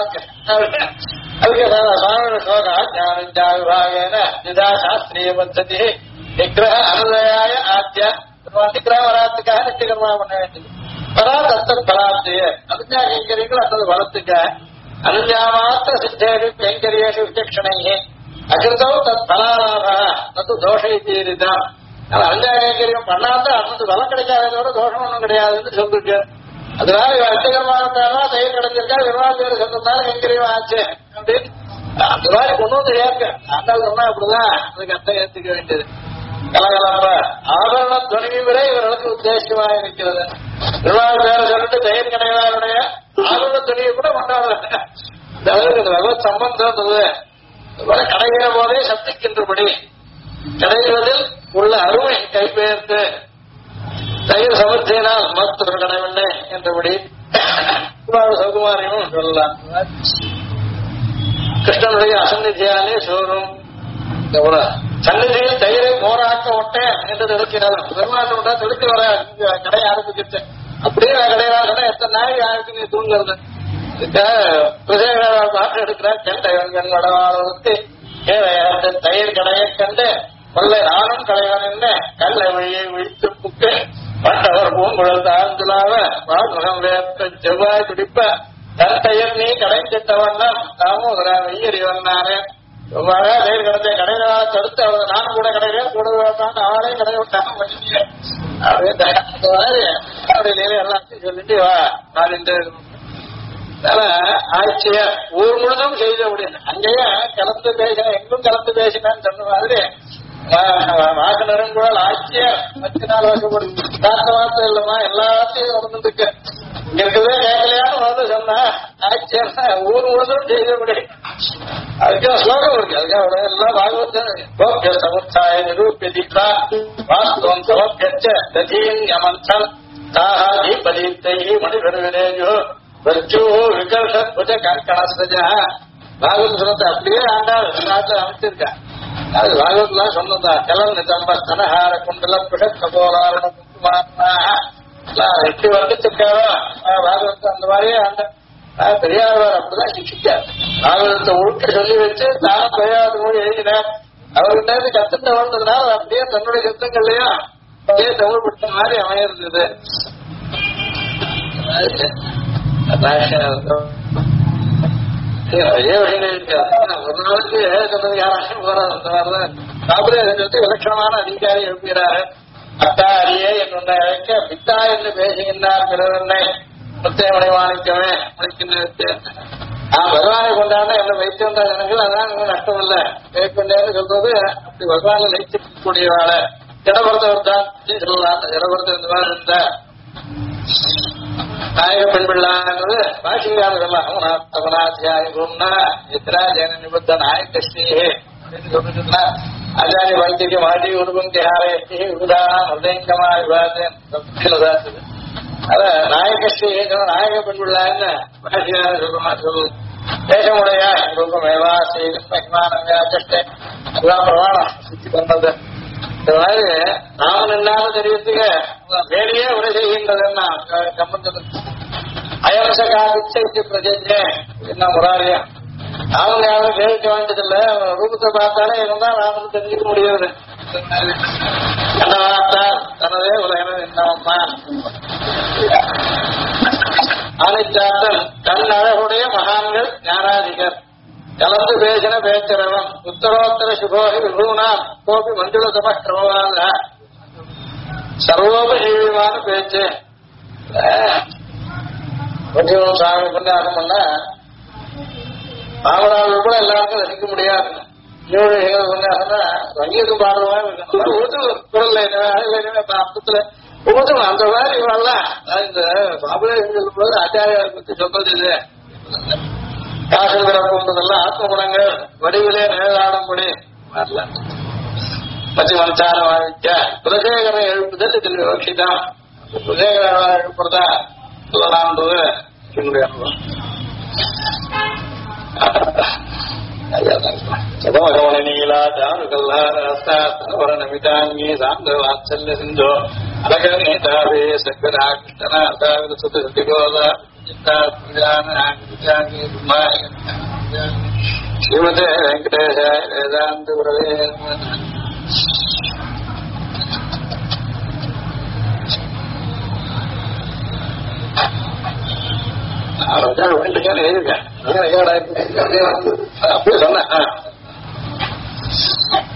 அதுக்கு சுவாமி சோகாஜாவிபாகேன நிதா சாஸ்திரிய பద్ధதி நிகிரக அனுதயாய ஆத்திய நிகிரகம் வராத்துக்காக நிச்சயகரமாக பண்ண வேண்டியது. பரா தத்தன் பலாத்திய அனுஜா கைங்கரியங்கள் அல்லது வளத்துக்க அனுஜா மாத்திர சித்தேஷு கைங்கரியேஷு விசக்ஷணை அகிருதோ தத் பலாலாப தத்து தோஷை தீரிதா. அனுஜா கைங்கரியம் பண்ணாதான் அன்னது பலம் கிடைக்காததோட தோஷம் ஒன்றும் கிடையாதுன்னு சொல்லிருக்கு. அதனால அச்சகரமானதால தயிர் கிடைச்சிருக்கா விவாதம் சொன்னதால கைங்கரியம் ஆச்சு அப்படின்னு அந்த மாதிரி கொண்டு வந்து ஏற்க ஆனால் சொன்னா அப்படிதான் அதுக்கு அர்த்தம் ஏற்றுக்க வேண்டியது. கலகலப்ப ஆபரண துணிவை விட இவர்களுக்கு உத்தேசமாக இருக்கிறது. திருவாரூர் பேரை சொல்லிட்டு தயிர் கடையாருடைய ஆபரண துணியை கூட கொண்டாடுறாங்க. இந்த அளவுக்கு இந்த பகவத் சம்பந்தம் கடைகிற போதே சப்திக்கின்றபடி கடைவதில் உள்ள அருமை கைப்பெயர்த்து தயிர் சமர்த்தினால் மருத்துவ கடவில்லை என்றபடி சௌகுமாரியும் சொல்லலாம். கிருஷ்ணனுடைய அசன்னிதியாலே சோறும் சன்னிதியில் தயிரை மோராக்க ஒட்டேன் என்று தெளிக்கிறார். பெருமாள் விட்டா தெளித்து வர கடை ஆரம்பிக்கிட்டு அப்படியே கடையாக எத்தனை நாய் யாருக்கு நீ தூங்குறது பாட்டு எடுக்கிறார். கெண்டைவன் வடவாளருக்கு தயிர் கடையை கண்டு கொள்ளை நானும் கடைவன் என்ன கல்லை வழியை விழித்து புக்கு பட்டவர் பூங்குழல் தாழ்ந்துலாவ வாழ்முகம் வேற்ற செவ்வாய் துடிப்ப தன் தயிர் நீ கடைஞ்சிட்ட வண்ணம் தாமும் வெய்யறி வந்தானே தயிர் கடத்தை கடையில தடுத்து அவர் நானும் கூட கடையில கூட அவளே கடை விட்டாங்க அப்படி எல்லாத்தையும் சொல்லிட்டு வா நாலு ஆட்சியர் ஊர் முழுதும் செய்த முடியும். அங்கேயே கலந்து பேசின எங்கும் கலந்து பேசினான்னு சொன்ன மாதிரி வாசனரும் கூட ஆட்சியர் 10 நாள் வாசப்படுது காத்த வார்த்தை இல்லமா எல்லாத்தையும் நடந்துருக்கு இருக்கிறதே கேட்கலையான்னு வந்து சொன்னா ஆட்சியர் ஊர் முழுதும் செய்த முடியும். அதுக்காக ஸ்லோகம் இருக்கு. அதுக்காக எல்லாம் பாகவத சமுத்தாய நிரூபிய தீபா வாஸ்தவம் சமர்ப்பிச்ச ததீன் யமந்தன் தாஹாதி பதீத்தை மணிபெருவினேஜோ வர்ஜோ விகர்ஷ புஜ கணசஜா பாகவத சொல்லத்தை அப்படியே ஆண்டாள் நாட்டில் அமைச்சிருக்கா. அது பாகவத்லாம் சொன்னதா கலன் நிதம்ப தனஹார குண்டல புஷத் கபோலாரண எப்படி வந்துருக்காரோ பாகவத்தை அந்த மாதிரியே ஆண்ட பெரியாழ்வார் அப்படிதான் சிக்ஷிச்சார். பாகவதத்தை ஒழுக்க சொல்லி வச்சு தான் பெரியார் மொழி எழுதினார். அவர்கிட்ட இருந்து கத்துட்டு வந்ததுனால அப்படியே தன்னுடைய சத்தங்கள்லயும் அப்படியே தமிழ் பட்ட மாதிரி அமையிருந்தது. விலட்சணமான அதிகாரி எழுப்புகிறார்கள். அத்தாரியே என்னுடைய அழைக்க பித்தா என்று பேசுகின்றார் பிறவென்னை முத்தைமணி வாணிக்கமே முடிக்கின்ற பகவானை கொண்டாட என்ன வைத்து வந்த ஜனங்கள் அதான் நஷ்டம் இல்லை பேக்கொண்டேன்னு சொல்றது. அப்படி பகவானை வைத்திருக்கக்கூடியவாள ஜடபரத்தவர் தான் சொல்லலாம். ஜடபரத்தர் இந்த மாதிரி இருந்த நாயக பெண் பிள்ளாங்கிறது பாஷிகார சொல்லலாம். தபனாத்தியாய குரும்னா எத்திரா ஜென நிபுத்த நாயக ஸ்ரீஹே அப்படின்னு சொல்லிட்டு ஆச்சாரிய பக்திக்கு மாட்டி உருபங்கி ஹாரேஸ்ரீ உதாரண ஹிருதயங்கமா விவாதம் சொல்லுது. அத நாயக ஸ்ரீஹே நாயக பெண் பிள்ளான்னு பாஷிகார சொல்லுமா சொல்லு தேசமுடைய ரூபமேவா ஸ்ரீ மகிமானங்க சஷ்டே அதுதான் பிரமாணம் சுத்தி பண்ணது. இந்த மாதிரி நாம இல்லாம தெரியறதுக்கு வேலையே உரை செய்கின்றதுன்னா சம்பந்தம் அயவசகாதிச்சு பிரஜை என்ன முறாரியா நாம யாரும் கேட்க வேண்டியதில்ல. ரூபத்தை பார்த்தாலே இருந்தா நாம தெரிஞ்சுக்க முடியாது. என்ன பார்த்தா தனதே உலகம் என்னம்மா ஆனிச்சாத்தன் தன் அழகுடைய மகான்கள் ஞானாதிகர் கலந்து பேசின பேச்சரவம் உத்தரோத்தர சுபோகி விபூனாம் கோபி மஞ்சுள சமக்கிரமவான சர்வோபஜீவியமான பேச்சு. சாமி உபன்யாசம் பண்ண ராமநாதர் கூட எல்லாருக்கும் ரசிக்க முடியாது. உபன்யாசம்னா வங்கியத்துக்கு பாடுறவங்க குரல் அர்த்தத்துல ஊதும் அந்த மாதிரி இவெல்லாம் இந்த பாபுலே சொல்லும் போது ஆச்சாரியாரை பத்தி சொல்றது இது காசல் கிடப்புன்றதெல்லாம் ஆத்ம குணங்கள் வடிவிலே நிழலாடும்படி வரல. பத்தி மனசார வாழ்க்க குலசேகரை எழுப்புதல் இதில் விவக்ஷிதான். குலசேகர எழுப்புறதா சொல்லலாம்ன்றது என்னுடைய அனுபவம். சதமகவன நீலா சாருகல்லார நமிதாங்கி சாந்த வாத்சல்ய சிந்தோ அலகநேதாவே சக்கராகிருஷ்ணா சாவித சுத சதிகோதா ஸ்ரீமதே வெங்கடேஷாய வேதாந்த குரவே இருக்கேன் அப்படியே சொன்னேன்.